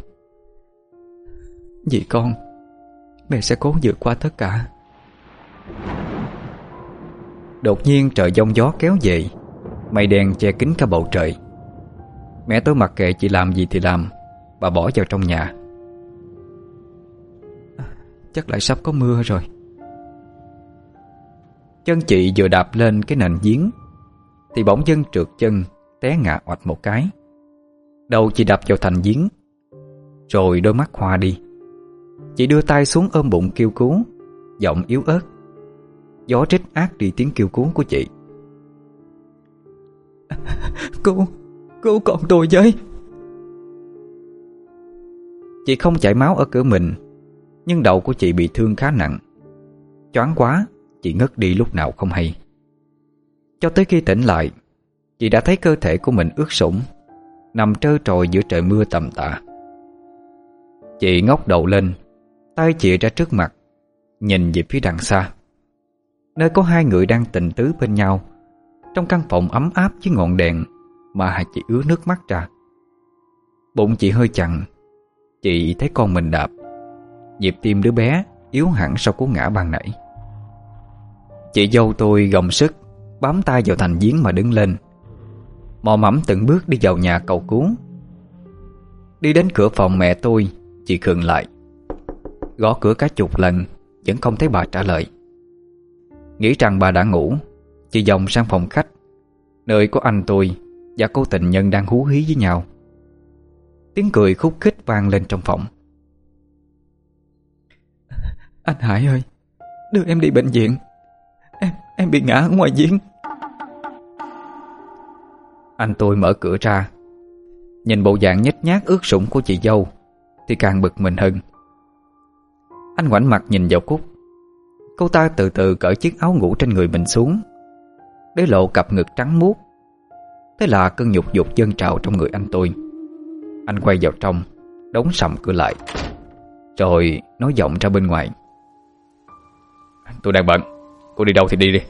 Vì con, mẹ sẽ cố vượt qua tất cả. Đột nhiên trời giông gió kéo về, Mây đen che kín cả bầu trời. Mẹ tôi mặc kệ chị làm gì thì làm, bà bỏ vào trong nhà. Chắc lại sắp có mưa rồi. Chân chị vừa đạp lên cái nền giếng thì bỗng dưng trượt chân, té ngã oạch một cái. Đầu chị đập vào thành giếng, rồi đôi mắt hoa đi. Chị đưa tay xuống ôm bụng kêu cứu, giọng yếu ớt. Gió rít át đi tiếng kêu cứu của chị. Cứu, cứu con tôi với. Chị không chảy máu ở cửa mình, nhưng đầu của chị bị thương khá nặng. Choáng quá, chị ngất đi lúc nào không hay. Cho tới khi tỉnh lại, chị đã thấy cơ thể của mình ướt sũng, nằm trơ trọi giữa trời mưa tầm tã. Chị ngóc đầu lên, tay chị ra trước mặt, nhìn về phía đằng xa, nơi có hai người đang tình tứ bên nhau, trong căn phòng ấm áp với ngọn đèn mà chị ứa nước mắt ra. Bụng chị hơi chặn. Chị thấy con mình đạp. Nhịp tim đứa bé yếu hẳn sau cú ngã ban nãy. Chị dâu tôi gồng sức bám tay vào thành giếng mà đứng lên, mò mẫm từng bước đi vào nhà cầu cứu. Đi đến cửa phòng mẹ tôi, chị khựng lại, gõ cửa cả chục lần vẫn không thấy bà trả lời. Nghĩ rằng bà đã ngủ, chị vòng sang phòng khách, nơi có anh tôi và cô tình nhân đang hú hí với nhau. Tiếng cười khúc khích vang lên trong phòng. Anh Hải ơi, đưa em đi bệnh viện. Em em bị ngã ở ngoài giếng. Anh tôi mở cửa ra, nhìn bộ dạng nhếch nhác ướt sũng của chị dâu thì càng bực mình hơn. Anh ngoảnh mặt nhìn vào Cúc. Cô ta từ từ cởi chiếc áo ngủ trên người mình xuống, để lộ cặp ngực trắng muốt. Thế là cơn nhục dục dâng trào trong người anh tôi. Anh quay vào trong, đóng sầm cửa lại, rồi nói giọng ra bên ngoài. Tôi đang bận, cô đi đâu thì đi đi.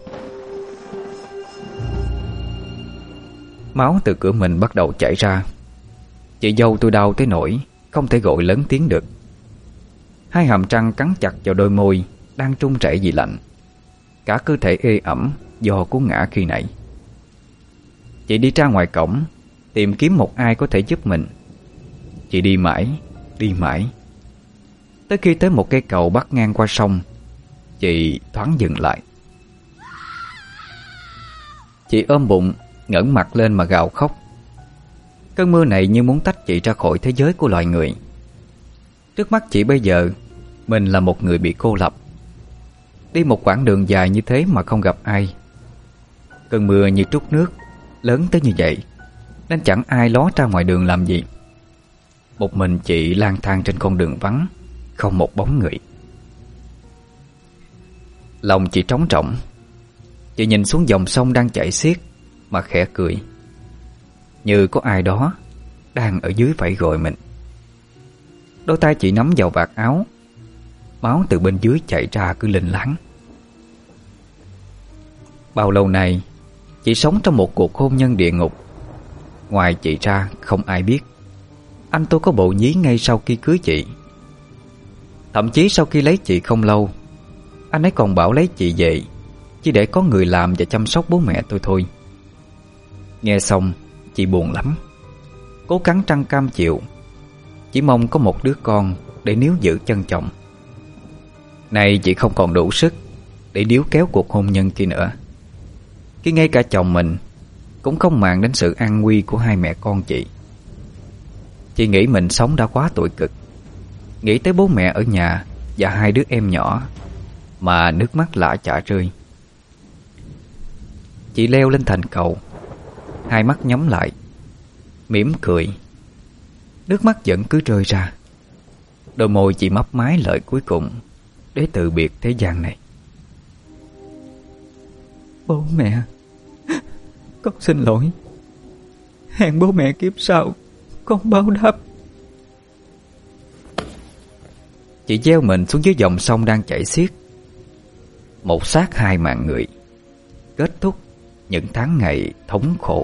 Máu từ cửa mình bắt đầu chảy ra. Chị dâu tôi đau tới nỗi không thể gọi lớn tiếng được. Hai hàm răng cắn chặt vào đôi môi đang trung chảy vì lạnh. Cả cơ thể ê ẩm do cú ngã khi nãy. Chị đi ra ngoài cổng, tìm kiếm một ai có thể giúp mình. Chị đi mãi, đi mãi, tới khi tới một cây cầu bắc ngang qua sông, chị thoáng dừng lại. Chị ôm bụng, ngẩng mặt lên mà gào khóc. Cơn mưa này như muốn tách chị ra khỏi thế giới của loài người. Trước mắt chị bây giờ, mình là một người bị cô lập. Đi một quãng đường dài như thế mà không gặp ai. Cơn mưa như trút nước, lớn tới như vậy, nên chẳng ai ló ra ngoài đường làm gì. Một mình chị lang thang trên con đường vắng, không một bóng người. Lòng chị trống rỗng. Chị nhìn xuống dòng sông đang chảy xiết mà khẽ cười, như có ai đó đang ở dưới vẫy gọi mình. Đôi tay chị nắm vào vạt áo, máu từ bên dưới chảy ra cứ lênh láng. Bao lâu nay chị sống trong một cuộc hôn nhân địa ngục. Ngoài chị ra không ai biết anh tôi có bộ nhí ngay sau khi cưới chị. Thậm chí sau khi lấy chị không lâu, anh ấy còn bảo lấy chị về chỉ để có người làm và chăm sóc bố mẹ tôi thôi. Nghe xong chị buồn lắm, cố cắn răng cam chịu, chỉ mong có một đứa con để níu giữ chân chồng. Nay chị không còn đủ sức để níu kéo cuộc hôn nhân kia nữa, khi ngay cả chồng mình cũng không màng đến sự an nguy của hai mẹ con chị. Chị nghĩ mình sống đã quá tội cực, nghĩ tới bố mẹ ở nhà và hai đứa em nhỏ mà nước mắt lã chả rơi. Chị leo lên thành cầu, hai mắt nhắm lại, mỉm cười. Nước mắt vẫn cứ rơi ra. Đôi môi chị mấp máy lời cuối cùng để từ biệt thế gian này. Bố mẹ, con xin lỗi. Hẹn bố mẹ kiếp sau con báo đáp. Chị gieo mình xuống dưới dòng sông đang chảy xiết. Một xác hai mạng người, kết thúc những tháng ngày thống khổ.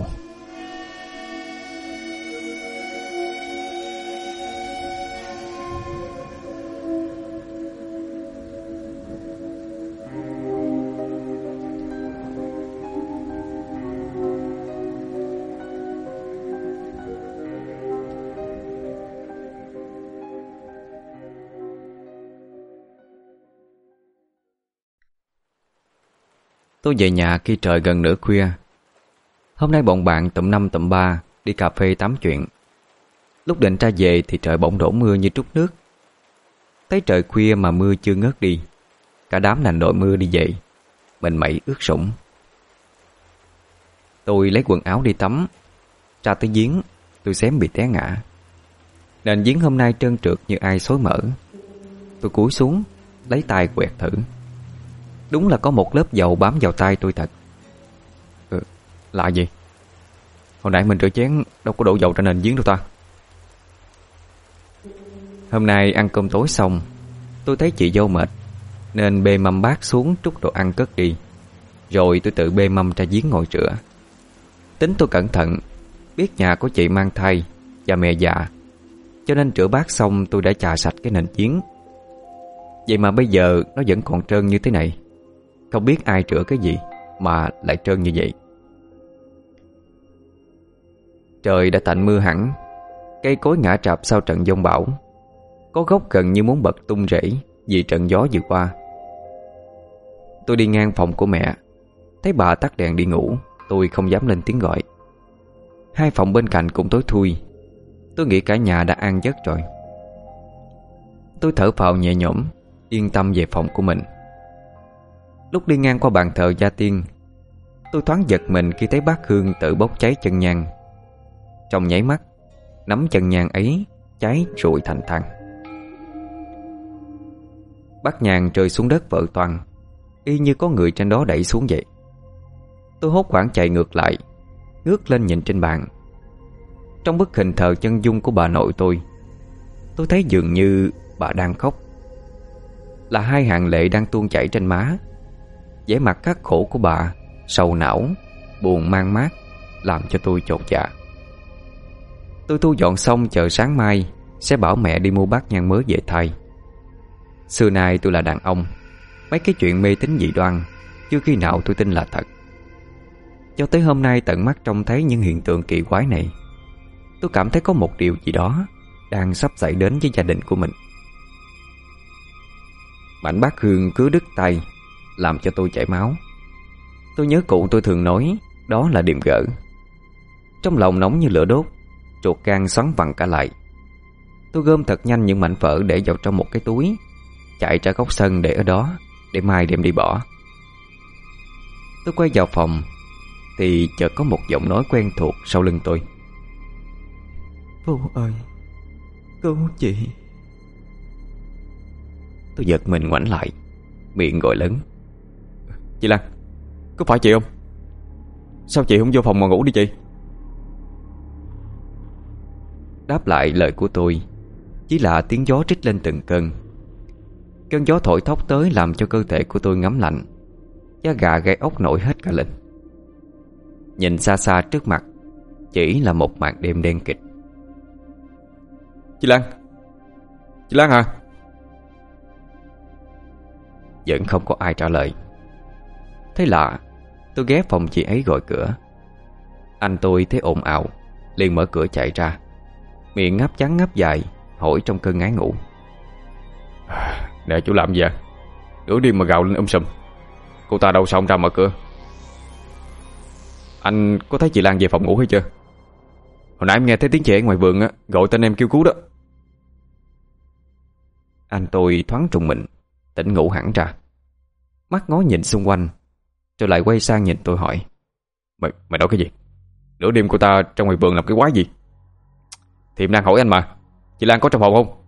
Tôi về nhà khi trời gần nửa khuya. Hôm nay bọn bạn tụm năm tụm ba đi cà phê tám chuyện. Lúc định ra về thì trời bỗng đổ mưa như trút nước. Thấy trời khuya mà mưa chưa ngớt đi, cả đám đành đội mưa đi về. Mình mẩy ướt sũng. Tôi lấy quần áo đi tắm. Ra tới giếng, tôi xém bị té ngã. Nền giếng hôm nay trơn trượt như ai xối mỡ. Tôi cúi xuống, lấy tay quẹt thử. Đúng là có một lớp dầu bám vào tay tôi thật. Ừ, lạ gì? Hồi nãy mình rửa chén đâu có đổ dầu trên nền giếng đâu ta. Hôm nay ăn cơm tối xong, tôi thấy chị dâu mệt nên bê mâm bát xuống trút đồ ăn cất đi. Rồi tôi tự bê mâm ra giếng ngồi rửa. Tính tôi cẩn thận, biết nhà của chị mang thai và mẹ già, cho nên rửa bát xong tôi đã chà sạch cái nền giếng. Vậy mà bây giờ nó vẫn còn trơn như thế này. Không biết ai rửa cái gì mà lại trơn như vậy. Trời đã tạnh mưa hẳn. Cây cối ngã trạp sau trận giông bão. Có gốc gần như muốn bật tung rễ vì trận gió vừa qua. Tôi đi ngang phòng của mẹ, thấy bà tắt đèn đi ngủ. Tôi không dám lên tiếng gọi. Hai phòng bên cạnh cũng tối thui. Tôi nghĩ cả nhà đã an giấc rồi. Tôi thở phào nhẹ nhõm, yên tâm về phòng của mình. Lúc đi ngang qua bàn thờ gia tiên, tôi thoáng giật mình khi thấy bát hương tự bốc cháy chân nhang. Trong nháy mắt, nắm chân nhang ấy cháy rụi thành than. Bát nhang rơi xuống đất vỡ toang, y như có người trên đó đẩy xuống vậy. Tôi hốt hoảng chạy ngược lại, ngước lên nhìn trên bàn. Trong bức hình thờ chân dung của bà nội tôi, tôi thấy dường như bà đang khóc. Là hai hàng lệ đang tuôn chảy trên má. vẻ mặt khắc khổ của bà, sầu não, buồn man mác, làm cho tôi chột dạ. Tôi thu dọn xong chờ sáng mai sẽ bảo mẹ đi mua bát nhang mới về thay. Xưa nay tôi là đàn ông, mấy cái chuyện mê tín dị đoan chưa khi nào tôi tin là thật. Cho tới hôm nay tận mắt trông thấy những hiện tượng kỳ quái này, tôi cảm thấy có một điều gì đó đang sắp xảy đến với gia đình của mình. Mảnh bát hương cứ đứt tay làm cho tôi chảy máu. Tôi nhớ cụ tôi thường nói đó là điềm gở. Trong lòng nóng như lửa đốt, ruột gan xoắn vặn cả lại. Tôi gom thật nhanh những mảnh phở để vào trong một cái túi, chạy ra góc sân để ở đó, để mai đem đi bỏ. Tôi quay vào phòng thì chợt có một giọng nói quen thuộc sau lưng tôi. Vô ơi, cứu chị. Tôi giật mình ngoảnh lại, miệng gọi lớn: Chị Lan, có phải chị không? Sao chị không vô phòng mà ngủ đi chị? Đáp lại lời của tôi chỉ là tiếng gió trích lên từng cơn. Cơn gió thổi thốc tới làm cho cơ thể của tôi ngấm lạnh, da gà gáy ốc nổi hết cả lên. Nhìn xa xa trước mặt chỉ là một màn đêm đen kịt. Chị Lan, chị Lan hả? Vẫn không có ai trả lời. Thế lạ, tôi ghé phòng chị ấy gọi cửa. Anh tôi thấy ồn ào liền mở cửa chạy ra, miệng ngáp trắng ngáp dài, hỏi trong cơn ngái ngủ: Nè chú làm gì à? Nửa đêm mà gào lên um sùm. Cô ta đâu sao không ra mở cửa? Anh có thấy chị Lan về phòng ngủ hay chưa? Hồi nãy em nghe thấy tiếng trẻ ngoài vườn á, gọi tên em kêu cứu đó. Anh tôi thoáng trùng mình, tỉnh ngủ hẳn ra, mắt ngó nhìn xung quanh, rồi lại quay sang nhìn tôi hỏi: Mày, mày nói cái gì? Nửa đêm cô ta trong ngoài vườn làm cái quái gì? Thì em đang hỏi anh mà. Chị Lan có trong phòng không?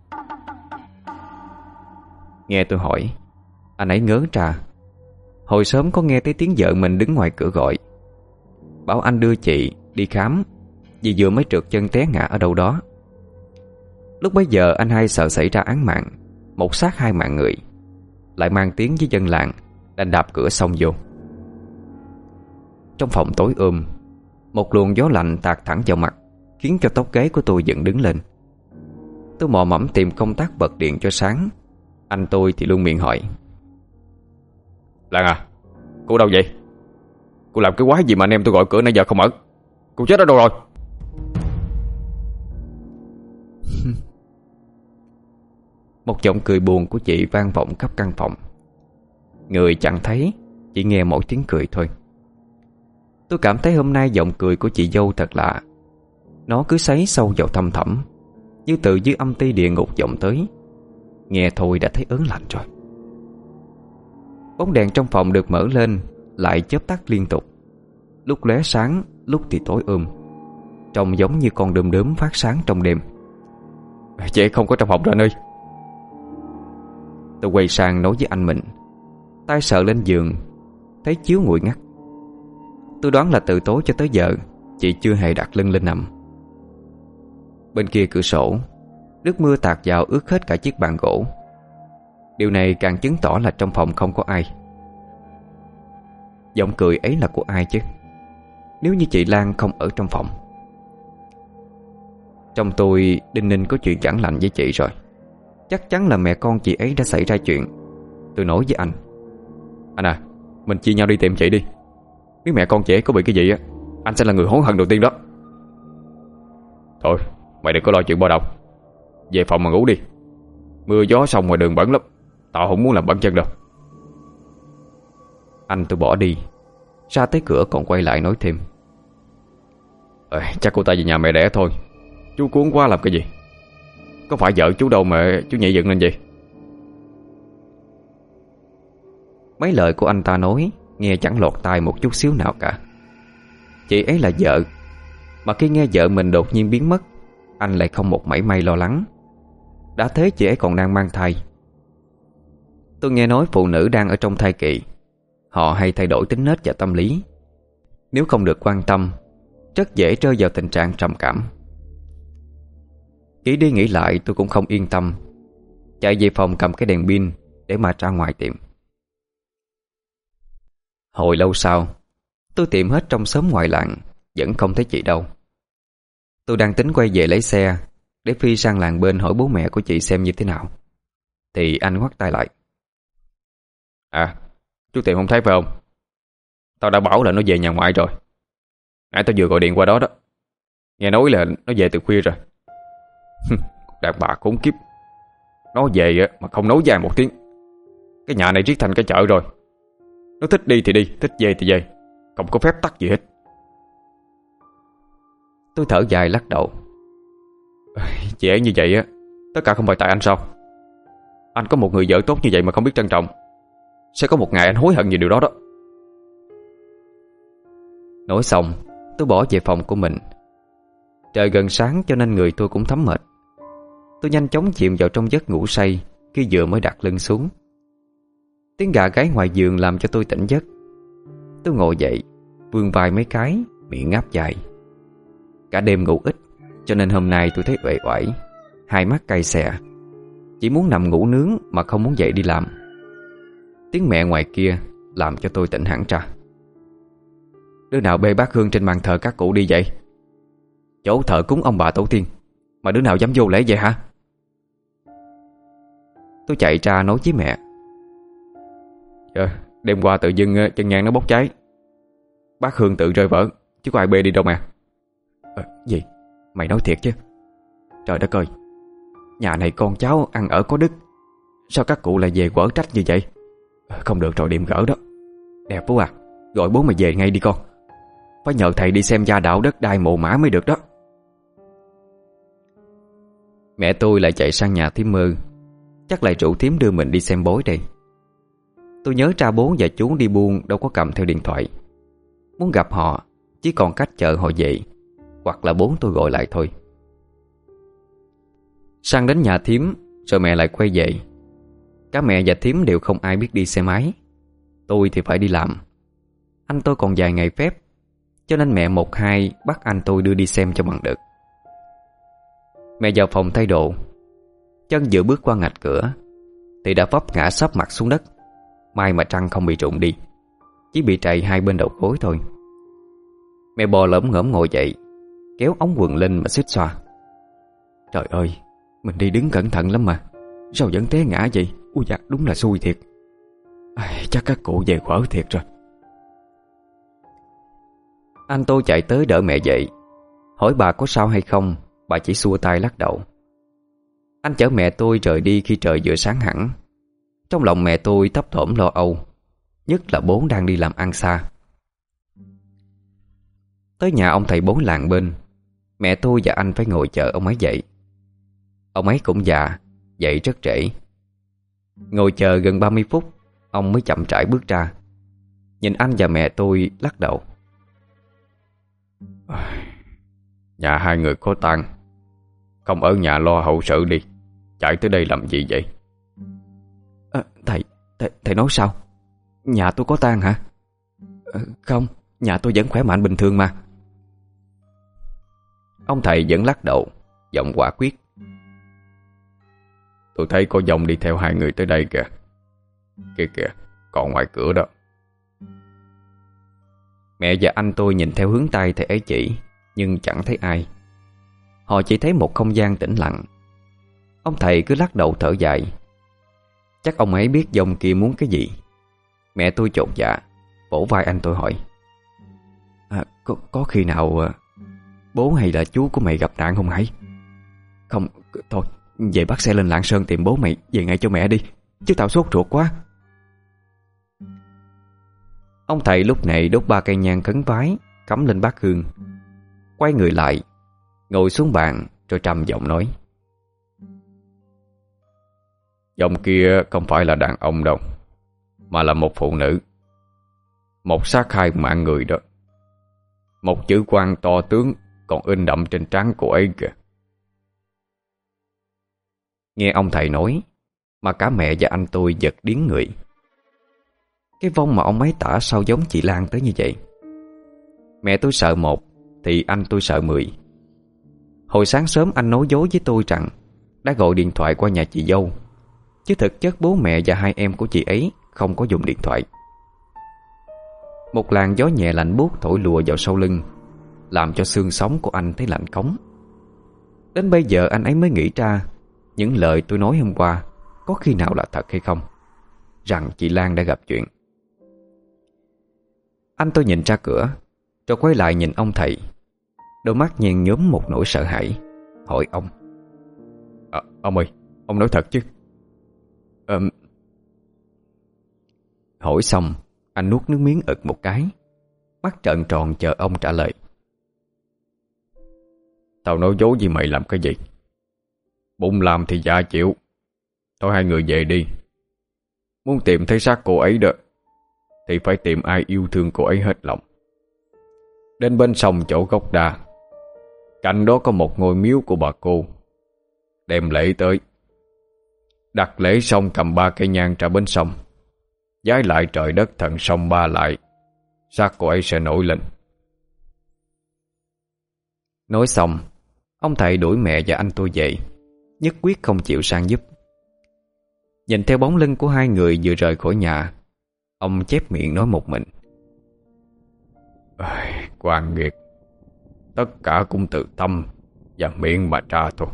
Nghe tôi hỏi, anh ấy ngớ ra. Hồi sớm có nghe thấy tiếng vợ mình đứng ngoài cửa gọi, bảo anh đưa chị đi khám vì vừa mới trượt chân té ngã ở đâu đó. Lúc bấy giờ anh hai sợ xảy ra án mạng, một xác hai mạng người, lại mang tiếng với dân làng, đành đạp cửa xông vô. Trong phòng tối ôm, một luồng gió lạnh tạt thẳng vào mặt, khiến cho tóc gáy của tôi dựng đứng lên. Tôi mò mẫm tìm công tắc bật điện cho sáng. Anh tôi thì luôn miệng hỏi: Lan à, cô đâu vậy? Cô làm cái quái gì mà anh em tôi gọi cửa nãy giờ không mở? Cô chết ở đâu rồi? Một giọng cười buồn của chị vang vọng khắp căn phòng. Người chẳng thấy chỉ nghe mỗi tiếng cười thôi. Tôi cảm thấy hôm nay giọng cười của chị dâu thật lạ. Nó cứ xoáy sâu vào thâm thẳm, như từ dưới âm ti địa ngục vọng tới. Nghe thôi đã thấy ớn lạnh rồi. Bóng đèn trong phòng được mở lên, lại chớp tắt liên tục. Lúc lóe sáng, lúc thì tối ôm, trông giống như con đom đóm phát sáng trong đêm. Chị không có trong phòng rồi anh ơi. Tôi quay sang nói với anh mình, tay sờ lên giường, thấy chiếu nguội ngắt. Tôi đoán là từ tối cho tới giờ chị chưa hề đặt lưng lên nằm. Bên kia cửa sổ, nước mưa tạt vào ướt hết cả chiếc bàn gỗ. Điều này càng chứng tỏ là trong phòng không có ai. Giọng cười ấy là của ai chứ, nếu như chị Lan không ở trong phòng? Trong tôi đinh ninh có chuyện chẳng lành với chị rồi. Chắc chắn là mẹ con chị ấy đã xảy ra chuyện. Tôi nói với anh, anh à, mình chia nhau đi tìm chị đi. Nếu mẹ con chị ấy có bị cái gì á, anh sẽ là người hối hận đầu tiên đó. Thôi mày đừng có lo chuyện bao đồng, về phòng mà ngủ đi. Mưa gió xong ngoài đường bẩn lắm, tao không muốn làm bẩn chân đâu. Anh tôi bỏ đi, ra tới cửa còn quay lại nói thêm, ờ, chắc cô ta về nhà mẹ đẻ thôi. Chú cuốn quá làm cái gì? Có phải vợ chú đâu mà chú nhảy dựng lên vậy? Mấy lời của anh ta nói nghe chẳng lọt tai một chút xíu nào cả. Chị ấy là vợ, mà khi nghe vợ mình đột nhiên biến mất, anh lại không một mảy may lo lắng. Đã thế chị ấy còn đang mang thai. Tôi nghe nói phụ nữ đang ở trong thai kỳ, họ hay thay đổi tính nết và tâm lý. Nếu không được quan tâm, rất dễ rơi vào tình trạng trầm cảm. Nghĩ đi nghĩ lại tôi cũng không yên tâm, chạy về phòng cầm cái đèn pin để mà ra ngoài tìm. Hồi lâu sau, tôi tìm hết trong xóm ngoài làng, vẫn không thấy chị đâu. Tôi đang tính quay về lấy xe để phi sang làng bên hỏi bố mẹ của chị xem như thế nào, thì anh ngoắt tay lại. À, chú tìm không thấy phải không? Tao đã bảo là nó về nhà ngoại rồi. Nãy tao vừa gọi điện qua đó đó, nghe nói là nó về từ khuya rồi. Đàn bà khốn kiếp, nó về mà không nói với ai một tiếng. Cái nhà này riết thành cái chợ rồi. Nó thích đi thì đi, thích về thì về, không có phép tắc gì hết. Tôi thở dài lắc đầu. Chị ấy như vậy á, tất cả không phải tại anh sao? Anh có một người vợ tốt như vậy mà không biết trân trọng, sẽ có một ngày anh hối hận về điều đó đó. Nói xong, tôi bỏ về phòng của mình. Trời gần sáng cho nên người tôi cũng thấm mệt. Tôi nhanh chóng chìm vào trong giấc ngủ say khi vừa mới đặt lưng xuống. Tiếng gà gáy ngoài giường làm cho tôi tỉnh giấc. Tôi ngồi dậy, vươn vai mấy cái, miệng ngáp dài. Cả đêm ngủ ít, cho nên hôm nay tôi thấy uể oải, hai mắt cay xè, chỉ muốn nằm ngủ nướng mà không muốn dậy đi làm. Tiếng mẹ ngoài kia làm cho tôi tỉnh hẳn ra. Đứa nào bê bát hương trên bàn thờ các cụ đi vậy? Chỗ thờ cúng ông bà tổ tiên mà đứa nào dám vô lễ vậy hả? Tôi chạy ra nói với mẹ. Dạ, đêm qua tự dưng chân nhang nó bốc cháy, bát hương tự rơi vỡ, chứ có ai bê đi đâu mà. À, gì? Mày nói thiệt chứ? Trời đất ơi, nhà này con cháu ăn ở có đức, sao các cụ lại về quở trách như vậy? Không được rồi, điềm gỡ đó. Đẹp bố à, gọi bố mày về ngay đi con. Phải nhờ thầy đi xem gia đạo đất đai mồ mả mới được đó. Mẹ tôi lại chạy sang nhà thím Mơ, chắc lại rủ thím đưa mình đi xem bói đây. Tôi nhớ ra bố và chú đi buôn đâu có cầm theo điện thoại. Muốn gặp họ chỉ còn cách chờ họ dậy, hoặc là bố tôi gọi lại thôi. Sang đến nhà thím rồi mẹ lại quay về. Cả mẹ và thím đều không ai biết đi xe máy. Tôi thì phải đi làm. Anh tôi còn vài ngày phép, cho nên mẹ một hai bắt anh tôi đưa đi xem cho bằng được. Mẹ vào phòng thay đồ, chân vừa bước qua ngạch cửa thì đã vấp ngã sấp mặt xuống đất. May mà trăng không bị rụng đi, chỉ bị trầy hai bên đầu gối thôi. Mẹ bò lởm ngởm ngồi dậy, kéo ống quần lên mà xích xoa. Trời ơi, mình đi đứng cẩn thận lắm mà, sao vẫn té ngã vậy? Ui dạ, đúng là xui thiệt. À, chắc các cụ về quở thiệt rồi. Anh tôi chạy tới đỡ mẹ dậy, hỏi bà có sao hay không. Bà chỉ xua tay lắc đầu. Anh chở mẹ tôi rời đi khi trời vừa sáng hẳn. Trong lòng mẹ tôi thấp thỏm lo âu, nhất là bố đang đi làm ăn xa. Tới nhà ông thầy bói làng bên, mẹ tôi và anh phải ngồi chờ ông ấy dậy. Ông ấy cũng già, dậy rất trễ. Ngồi chờ gần ba mươi phút, ông mới chậm rãi bước ra. Nhìn anh và mẹ tôi lắc đầu. Nhà hai người có tang, không ở nhà lo hậu sự đi, chạy tới đây làm gì vậy? À, thầy, thầy, thầy nói sao? Nhà tôi có tang hả? À, không, nhà tôi vẫn khỏe mạnh bình thường mà. Ông thầy vẫn lắc đầu, giọng quả quyết. Tôi thấy có dòng đi theo hai người tới đây kìa. Kìa kìa, còn ngoài cửa đó. Mẹ và anh tôi nhìn theo hướng tay thầy ấy chỉ, nhưng chẳng thấy ai. Họ chỉ thấy một không gian tĩnh lặng. Ông thầy cứ lắc đầu thở dài. Chắc ông ấy biết dòng kia muốn cái gì. Mẹ tôi chột dạ, vỗ vai anh tôi hỏi. À, có, có khi nào bố hay là chú của mày gặp nạn không Hải? Không, thôi, vậy bắt xe lên Lạng Sơn tìm bố mày về ngay cho mẹ đi, chứ tao sốt ruột quá. Ông thầy lúc này đốt ba cây nhang khấn vái, cắm lên bát hương, quay người lại, ngồi xuống bàn rồi trầm giọng nói. Dòng kia không phải là đàn ông đâu, mà là một phụ nữ. Một sát hai mạng người đó. Một chữ quan to tướng còn in đậm trên trán cô ấy kìa. Nghe ông thầy nói mà cả mẹ và anh tôi giật điếng người. Cái vong mà ông ấy tả sao giống chị Lan tới như vậy? Mẹ tôi sợ một thì anh tôi sợ mười. Hồi sáng sớm anh nói dối với tôi rằng đã gọi điện thoại qua nhà chị dâu, chứ thực chất bố mẹ và hai em của chị ấy không có dùng điện thoại. Một làn gió nhẹ lạnh buốt thổi lùa vào sau lưng, làm cho xương sống của anh thấy lạnh cống. Đến bây giờ anh ấy mới nghĩ ra những lời tôi nói hôm qua có khi nào là thật hay không, rằng chị Lan đã gặp chuyện. Anh tôi nhìn ra cửa, rồi quay lại nhìn ông thầy. Đôi mắt nhen nhóm một nỗi sợ hãi, hỏi ông. À, ông ơi, ông nói thật chứ? Ờ... Hỏi xong, anh nuốt nước miếng ực một cái, mắt trợn tròn chờ ông trả lời. Tao nói dối với mày làm cái gì? Bụng làm thì dạ chịu. Thôi hai người về đi. Muốn tìm thấy xác cô ấy đó thì phải tìm ai yêu thương cô ấy hết lòng. Đến bên sông chỗ gốc đa, cạnh đó có một ngôi miếu của bà cô. Đem lễ tới, đặt lễ xong cầm ba cây nhang ra bên sông, vái lại trời đất thần sông ba lại, xác cô ấy sẽ nổi lên. Nói xong, ông thầy đuổi mẹ và anh tôi về, nhất quyết không chịu sang giúp. Nhìn theo bóng lưng của hai người vừa rời khỏi nhà, ông chép miệng nói một mình. Quan nghiệt, tất cả cũng từ tâm và miệng mà ra thôi.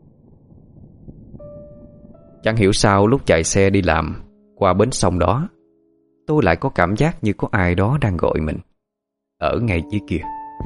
Chẳng hiểu sao lúc chạy xe đi làm qua bến sông đó, tôi lại có cảm giác như có ai đó đang gọi mình ở ngay dưới kia.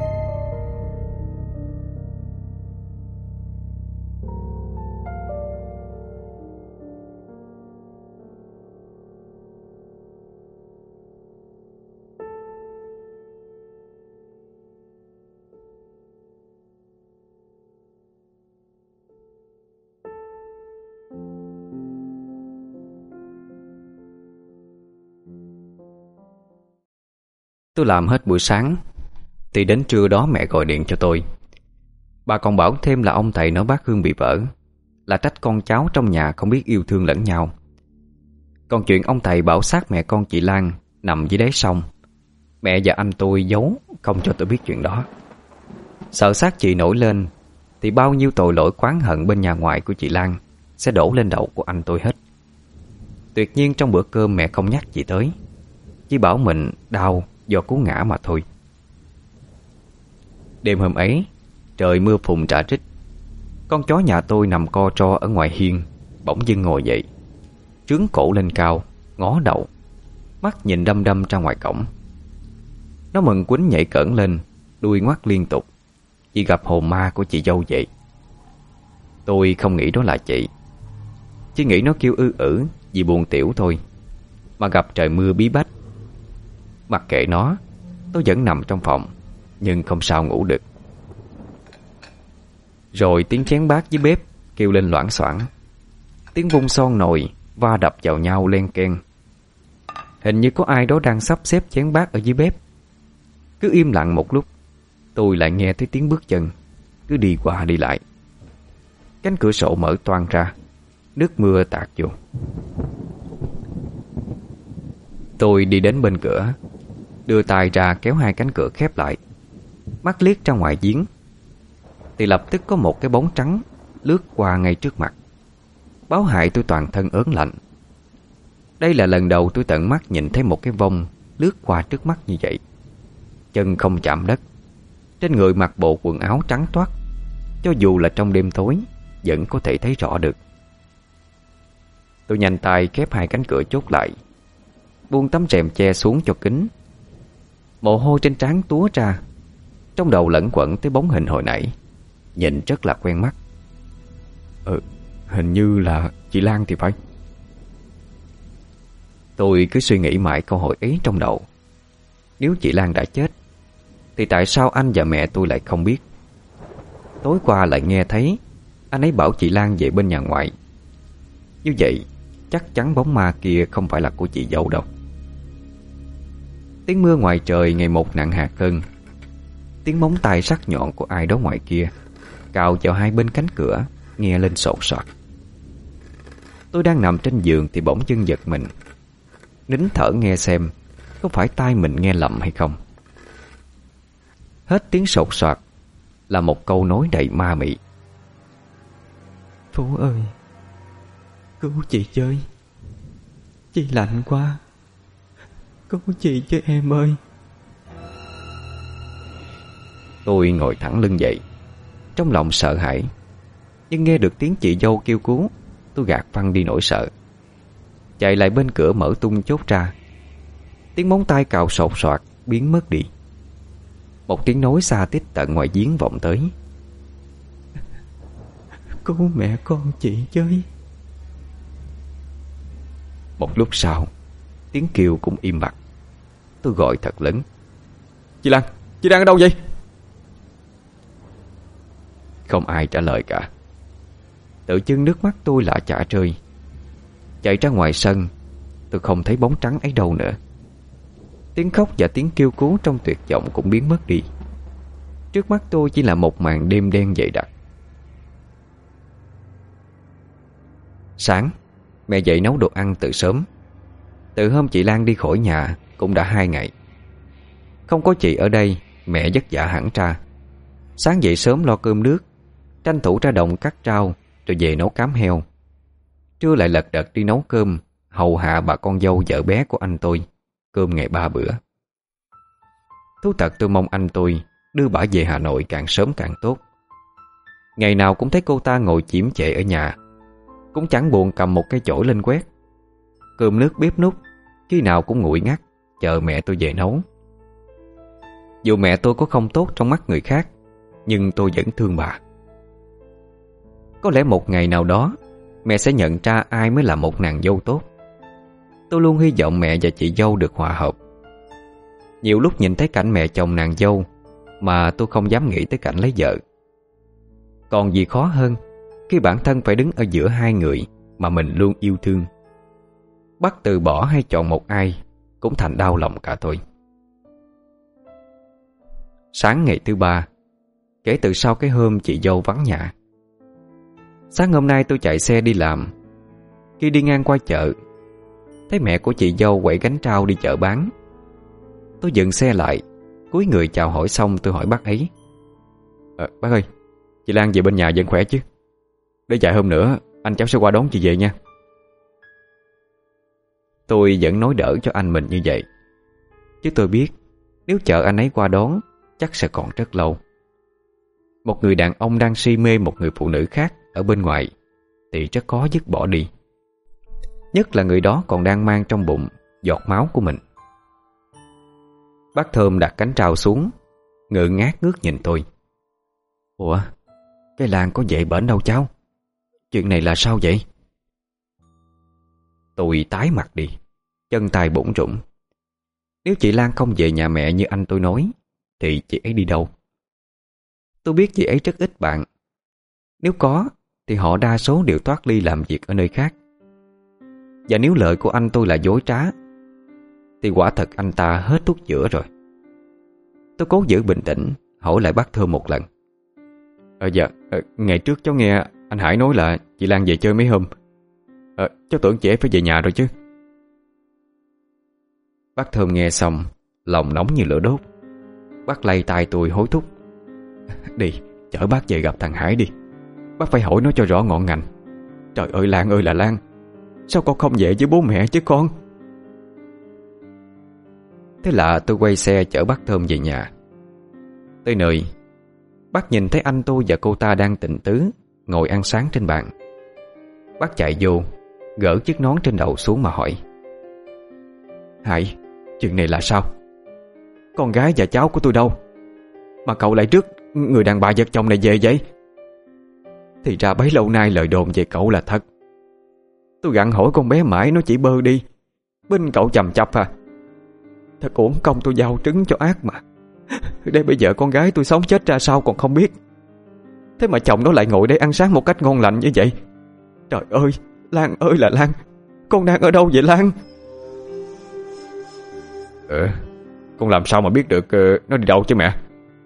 Tôi làm hết buổi sáng thì đến trưa đó mẹ gọi điện cho tôi. Bà còn bảo thêm là ông thầy nói bát hương bị vỡ là trách con cháu trong nhà không biết yêu thương lẫn nhau. Còn chuyện ông thầy bảo xác mẹ con chị Lan nằm dưới đáy sông, mẹ và anh tôi giấu không cho tôi biết chuyện đó. Sợ xác chị nổi lên thì bao nhiêu tội lỗi oán hận bên nhà ngoại của chị Lan sẽ đổ lên đầu của anh tôi hết. Tuyệt nhiên trong bữa cơm mẹ không nhắc chị tới, chỉ bảo mình đau do cú ngã mà thôi. Đêm hôm ấy, trời mưa phùn rả rích. Con chó nhà tôi nằm co ro ở ngoài hiên bỗng dưng ngồi dậy, trướng cổ lên cao, ngó đầu, mắt nhìn đăm đăm ra ngoài cổng. Nó mừng quýnh nhảy cẫng lên, đuôi ngoắt liên tục, chỉ gặp hồn ma của chị dâu vậy. Tôi không nghĩ đó là chị, chỉ nghĩ nó kêu ư ử vì buồn tiểu thôi, mà gặp trời mưa bí bách Mặc kệ nó, tôi vẫn nằm trong phòng, nhưng không sao ngủ được. Rồi tiếng chén bát dưới bếp kêu lên loảng xoảng, tiếng vung son nồi va đập vào nhau len keng. Hình như có ai đó đang sắp xếp chén bát ở dưới bếp. Cứ im lặng một lúc, tôi lại nghe thấy tiếng bước chân cứ đi qua đi lại. Cánh cửa sổ mở toang ra, nước mưa tạt vô. Tôi đi đến bên cửa, đưa tay ra kéo hai cánh cửa khép lại, mắt liếc ra ngoài giếng, thì lập tức có một cái bóng trắng lướt qua ngay trước mặt, báo hại tôi toàn thân ớn lạnh. Đây là lần đầu tôi tận mắt nhìn thấy một cái vong lướt qua trước mắt như vậy. Chân không chạm đất, trên người mặc bộ quần áo trắng toát, cho dù là trong đêm tối vẫn có thể thấy rõ được. Tôi nhanh tay khép hai cánh cửa chốt lại, buông tấm rèm che xuống cho kín. Mồ hôi trên trán túa ra, trong đầu lẫn quẩn tới bóng hình hồi nãy, nhìn rất là quen mắt. Ừ, hình như là chị Lan thì phải. Tôi cứ suy nghĩ mãi câu hỏi ấy trong đầu. Nếu chị Lan đã chết, thì tại sao anh và mẹ tôi lại không biết? Tối qua lại nghe thấy anh ấy bảo chị Lan về bên nhà ngoại. Như vậy chắc chắn bóng ma kia không phải là của chị dâu đâu. Tiếng mưa ngoài trời ngày một nặng hạt hơn. Tiếng móng tay sắc nhọn của ai đó ngoài kia cào vào hai bên cánh cửa nghe lên sột soạt. Tôi đang nằm trên giường thì bỗng dưng giật mình, nín thở nghe xem có phải tai mình nghe lầm hay không. Hết tiếng sột soạt là một câu nói đầy ma mị. Phú ơi, cứu chị chơi, chị lạnh quá, cứu chị cho em ơi. Tôi ngồi thẳng lưng dậy, trong lòng sợ hãi, nhưng nghe được tiếng chị dâu kêu cứu, tôi gạt phăng đi nỗi sợ, chạy lại bên cửa mở tung chốt ra. Tiếng móng tay cào sột soạt biến mất đi. Một tiếng nói xa tít tận ngoài giếng vọng tới. Cứu mẹ con chị chơi. Một lúc sau, tiếng kêu cũng im bặt. Tôi gọi thật lớn. Chị Lan, chị đang ở đâu vậy? Không ai trả lời cả. Tự dưng nước mắt tôi lạ chả rơi. Chạy ra ngoài sân, tôi không thấy bóng trắng ấy đâu nữa. Tiếng khóc và tiếng kêu cứu trong tuyệt vọng cũng biến mất đi. Trước mắt tôi chỉ là một màn đêm đen dày đặc. Sáng, mẹ dậy nấu đồ ăn từ sớm. Từ hôm chị Lan đi khỏi nhà cũng đã hai ngày. Không có chị ở đây, mẹ vất vả hẳn ra. Sáng dậy sớm lo cơm nước, tranh thủ ra đồng cắt rau rồi về nấu cám heo. Trưa lại lật đật đi nấu cơm, hầu hạ bà con dâu vợ bé của anh tôi, cơm ngày ba bữa. Thú thật tôi mong anh tôi đưa bà về Hà Nội càng sớm càng tốt. Ngày nào cũng thấy cô ta ngồi chiếm chệ ở nhà, cũng chẳng buồn cầm một cái chổi lên quét. Cơm nước bếp núc khi nào cũng nguội ngắt, chờ mẹ tôi về nấu. Dù mẹ tôi có không tốt trong mắt người khác, nhưng tôi vẫn thương bà. Có lẽ một ngày nào đó mẹ sẽ nhận ra ai mới là một nàng dâu tốt. Tôi luôn hy vọng mẹ và chị dâu được hòa hợp. Nhiều lúc nhìn thấy cảnh mẹ chồng nàng dâu mà tôi không dám nghĩ tới cảnh lấy vợ. Còn gì khó hơn khi bản thân phải đứng ở giữa hai người mà mình luôn yêu thương. Bắt từ bỏ hay chọn một ai cũng thành đau lòng cả thôi. Sáng ngày thứ ba, kể từ sau cái hôm chị dâu vắng nhà. Sáng hôm nay tôi chạy xe đi làm. Khi đi ngang qua chợ, thấy mẹ của chị dâu quẩy gánh rau đi chợ bán. Tôi dừng xe lại, cúi người chào hỏi xong tôi hỏi bác ấy. à, Bác ơi, chị Lan về bên nhà vẫn khỏe chứ? Để vài hôm nữa anh cháu sẽ qua đón chị về nha. Tôi vẫn nói đỡ cho anh mình như vậy, chứ tôi biết nếu chờ anh ấy qua đón chắc sẽ còn rất lâu. Một người đàn ông đang si mê một người phụ nữ khác ở bên ngoài thì rất khó dứt bỏ đi. Nhất là người đó còn đang mang trong bụng giọt máu của mình. Bác Thơm đặt cánh rau xuống, ngơ ngác ngước nhìn tôi. Ủa, cái Lan có vậy bển đâu cháu? Chuyện này là sao vậy? Tôi tái mặt đi, chân tay bủn rủn. Nếu chị Lan không về nhà mẹ như anh tôi nói thì chị ấy đi đâu? Tôi biết chị ấy rất ít bạn. Nếu có thì họ đa số đều thoát ly làm việc ở nơi khác. Và nếu lời của anh tôi là dối trá thì quả thật anh ta hết thuốc chữa rồi. Tôi cố giữ bình tĩnh, hỏi lại bác Thơm một lần. Ờ dạ, ờ, ngày trước cháu nghe anh Hải nói là chị Lan về chơi mấy hôm. Ờ, cháu tưởng chị ấy phải về nhà rồi chứ. Bác Thơm nghe xong, lòng nóng như lửa đốt. Bác lay tay tôi hối thúc. Đi, chở bác về gặp thằng Hải đi. Bác phải hỏi nó cho rõ ngọn ngành. Trời ơi Lan ơi là Lan, sao con không về với bố mẹ chứ con? Thế là tôi quay xe chở bác Thơm về nhà. Tới nơi, bác nhìn thấy anh tôi và cô ta đang tịnh tứ ngồi ăn sáng trên bàn. Bác chạy vô, gỡ chiếc nón trên đầu xuống mà hỏi. Hải, chuyện này là sao? Con gái và cháu của tôi đâu mà cậu lại rước người đàn bà vật chồng này về vậy? Thì ra bấy lâu nay lời đồn về cậu là thật. Tôi gặng hỏi con bé mãi nó chỉ bơ đi, binh cậu chầm chập à. Thật uổng công tôi giao trứng cho ác mà. Để bây giờ con gái tôi sống chết ra sao còn không biết. Thế mà chồng nó lại ngồi đây ăn sáng một cách ngon lành như vậy. Trời ơi, Lan ơi là Lan, con đang ở đâu vậy Lan? Ờ, con làm sao mà biết được uh, nó đi đâu chứ mẹ?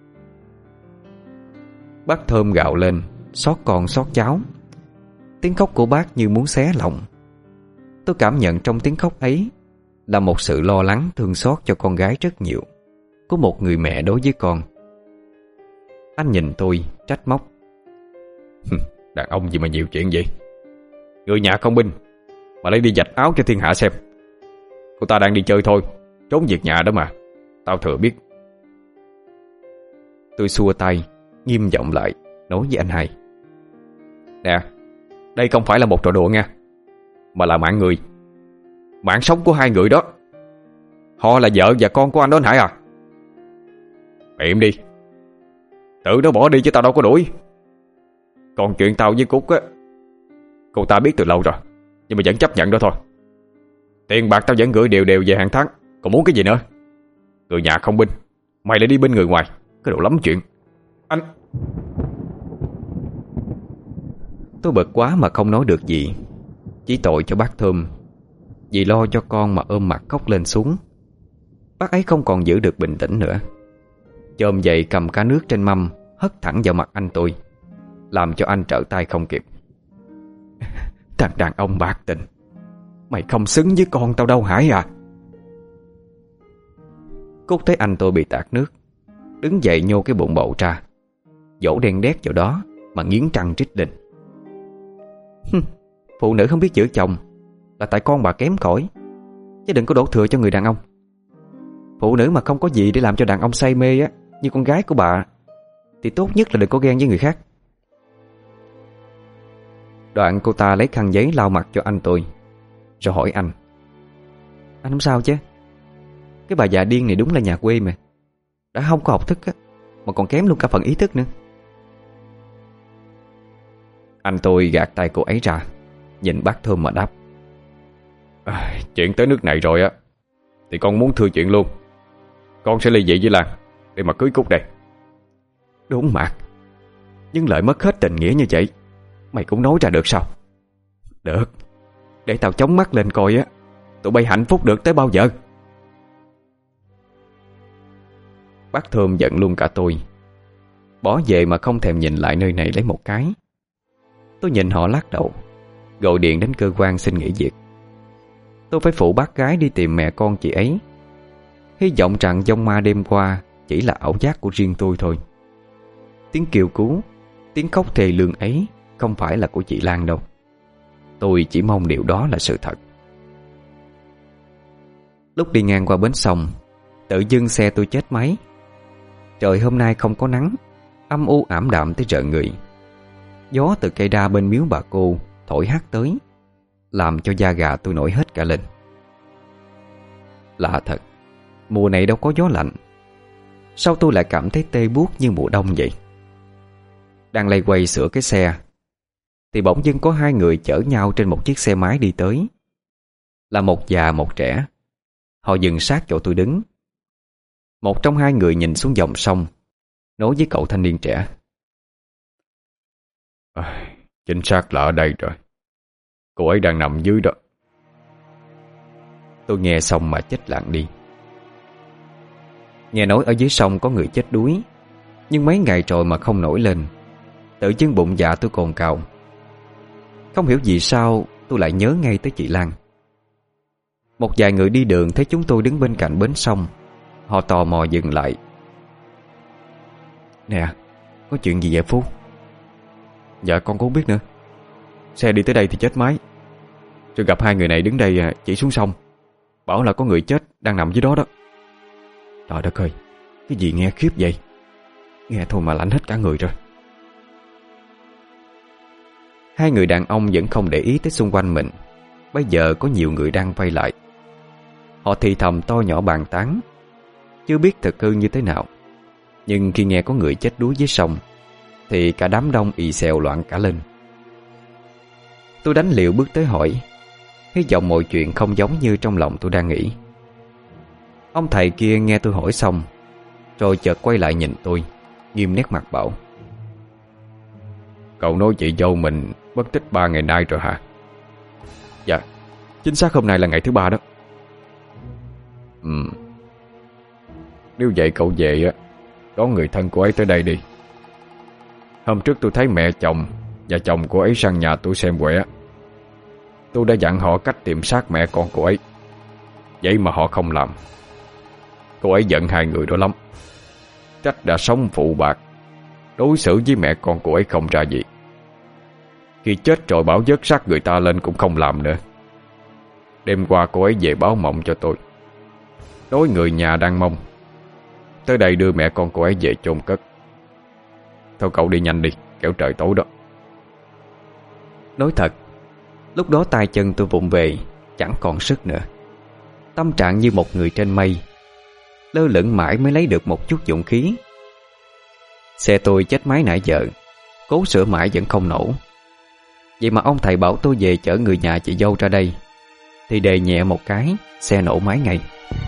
Bác Thơm gào lên, xót con xót cháu. Tiếng khóc của bác như muốn xé lòng. Tôi cảm nhận trong tiếng khóc ấy là một sự lo lắng thương xót cho con gái rất nhiều của một người mẹ đối với con. Anh nhìn tôi trách móc. Đàn ông gì mà nhiều chuyện vậy? Người nhà không binh mà lấy đi vạch áo cho thiên hạ xem. Cô ta đang đi chơi thôi, trốn việc nhà đó mà. Tao thừa biết. Tôi xua tay, nghiêm giọng lại, nói với anh hai. Nè, đây không phải là một trò đùa nha, mà là mạng người, mạng sống của hai người đó. Họ là vợ và con của anh đó anh Hải à. Mẹ im đi, tự nó bỏ đi chứ tao đâu có đuổi. Còn chuyện tao với Cúc á, cô ta biết từ lâu rồi, nhưng mà vẫn chấp nhận đó thôi. Tiền bạc tao vẫn gửi đều đều về hàng tháng, còn muốn cái gì nữa? Người nhà không binh, mày lại đi bên người ngoài, cái đồ lắm chuyện. Anh... Tôi bực quá mà không nói được gì. Chỉ tội cho bác Thơm, vì lo cho con mà ôm mặt khóc lên xuống. Bác ấy không còn giữ được bình tĩnh nữa, chồm dậy cầm cá nước trên mâm hất thẳng vào mặt anh tôi, làm cho anh trở tay không kịp. Thằng đàn ông bạc tình, mày không xứng với con tao đâu Hải à. Cúc thấy anh tôi bị tạt nước, đứng dậy nhô cái bụng bầu ra, dỗ đen đét vào đó mà nghiến răng trích đinh. Phụ nữ không biết giữ chồng là tại con bà kém cỏi, chứ đừng có đổ thừa cho người đàn ông. Phụ nữ mà không có gì để làm cho đàn ông say mê á, như con gái của bà, thì tốt nhất là đừng có ghen với người khác. Đoạn cô ta lấy khăn giấy lau mặt cho anh tôi, rồi hỏi anh. Anh không sao chứ? Cái bà già điên này đúng là nhà quê mà, đã không có học thức á, mà còn kém luôn cả phần ý thức nữa. Anh tôi gạt tay cô ấy ra, nhìn bác Thơm mà đáp. À, chuyện tới nước này rồi á, thì con muốn thưa chuyện luôn. Con sẽ ly dị với Lan để mà cưới Cúc đây. Đúng Mạc, nhưng lợi mất hết tình nghĩa như vậy, mày cũng nói ra được sao? Được, để tao chống mắt lên coi á, tụi bay hạnh phúc được tới bao giờ. Bác Thơm giận luôn cả tôi, bỏ về mà không thèm nhìn lại nơi này lấy một cái. Tôi nhìn họ lắc đầu, gọi điện đến cơ quan xin nghỉ việc. Tôi phải phụ bác gái đi tìm mẹ con chị ấy, hy vọng rằng giông ma đêm qua chỉ là ảo giác của riêng tôi thôi. Tiếng kêu cứu, tiếng khóc thê lương ấy không phải là của chị Lan đâu. Tôi chỉ mong điều đó là sự thật. Lúc đi ngang qua bến sông, tự dưng xe tôi chết máy. Trời hôm nay không có nắng, âm u ảm đạm tới rợn người. Gió từ cây đa bên miếu bà cô thổi hắt tới, làm cho da gà tôi nổi hết cả lên. Lạ thật, mùa này đâu có gió lạnh, sao tôi lại cảm thấy tê buốt như mùa đông vậy? Đang lay quay sửa cái xe thì bỗng dưng có hai người chở nhau trên một chiếc xe máy đi tới. Là một già một trẻ. Họ dừng sát chỗ tôi đứng. Một trong hai người nhìn xuống dòng sông, nói với cậu thanh niên trẻ: à, chính xác là ở đây rồi. Cô ấy đang nằm dưới đó. Tôi nghe xong mà chết lặng đi. Nghe nói ở dưới sông có người chết đuối, nhưng mấy ngày rồi mà không nổi lên. Tự dưng bụng dạ tôi cồn cào. Không hiểu vì sao tôi lại nhớ ngay tới chị Lan. Một vài người đi đường thấy chúng tôi đứng bên cạnh bến sông, họ tò mò dừng lại. Nè, có chuyện gì vậy Phú? Dạ con cũng không biết nữa. Xe đi tới đây thì chết máy, rồi gặp hai người này đứng đây chỉ xuống sông, bảo là có người chết đang nằm dưới đó đó. Trời đất ơi, cái gì nghe khiếp vậy? Nghe thôi mà lạnh hết cả người rồi. Hai người đàn ông vẫn không để ý tới xung quanh mình. Bây giờ có nhiều người đang vây lại. Họ thì thầm to nhỏ bàn tán, chưa biết thực hư như thế nào. Nhưng khi nghe có người chết đuối dưới sông thì cả đám đông ì xèo loạn cả lên. Tôi đánh liều bước tới hỏi, hy vọng mọi chuyện không giống như trong lòng tôi đang nghĩ. Ông thầy kia nghe tôi hỏi xong, rồi chợt quay lại nhìn tôi, nghiêm nét mặt bảo: Cậu nói chị dâu mình mất tích ba ngày nay rồi hả? Dạ, chính xác hôm nay là ngày thứ ba đó. Ừ. Nếu vậy cậu về á, đón người thân của ấy tới đây đi. Hôm trước tôi thấy mẹ chồng và chồng của ấy sang nhà tôi xem quẻ. Tôi đã dặn họ cách tìm xác mẹ con cô ấy, vậy mà họ không làm. Cô ấy giận hai người đó lắm, trách đã sống phụ bạc, đối xử với mẹ con cô ấy không ra gì. Khi chết rồi bảo vớt xác người ta lên cũng không làm nữa. Đêm qua cô ấy về báo mộng cho tôi, nói người nhà đang mong tới đây đưa mẹ con cô ấy về chôn cất. Thôi cậu đi nhanh đi, kẻo trời tối đó. Nói thật, lúc đó tay chân tôi vụng về, chẳng còn sức nữa. Tâm trạng như một người trên mây, lơ lửng mãi mới lấy được một chút dũng khí. Xe tôi chết máy nãy giờ, cố sửa mãi vẫn không nổ. Vậy mà ông thầy bảo tôi về chở người nhà chị dâu ra đây, thì đề nhẹ một cái, xe nổ máy ngay.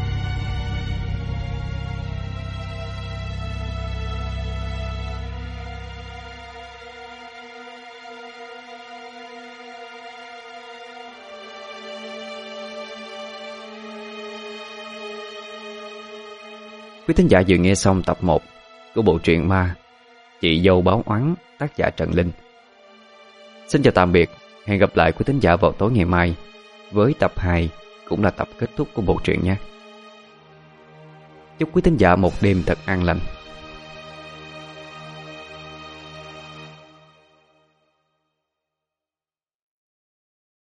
Quý thính giả vừa nghe xong tập một của bộ truyện ma Chị dâu báo oán, tác giả Trần Linh. Xin chào tạm biệt, hẹn gặp lại quý thính giả vào tối ngày mai với tập hai, cũng là tập kết thúc của bộ truyện nhé. Chúc quý thính giả một đêm thật an lành.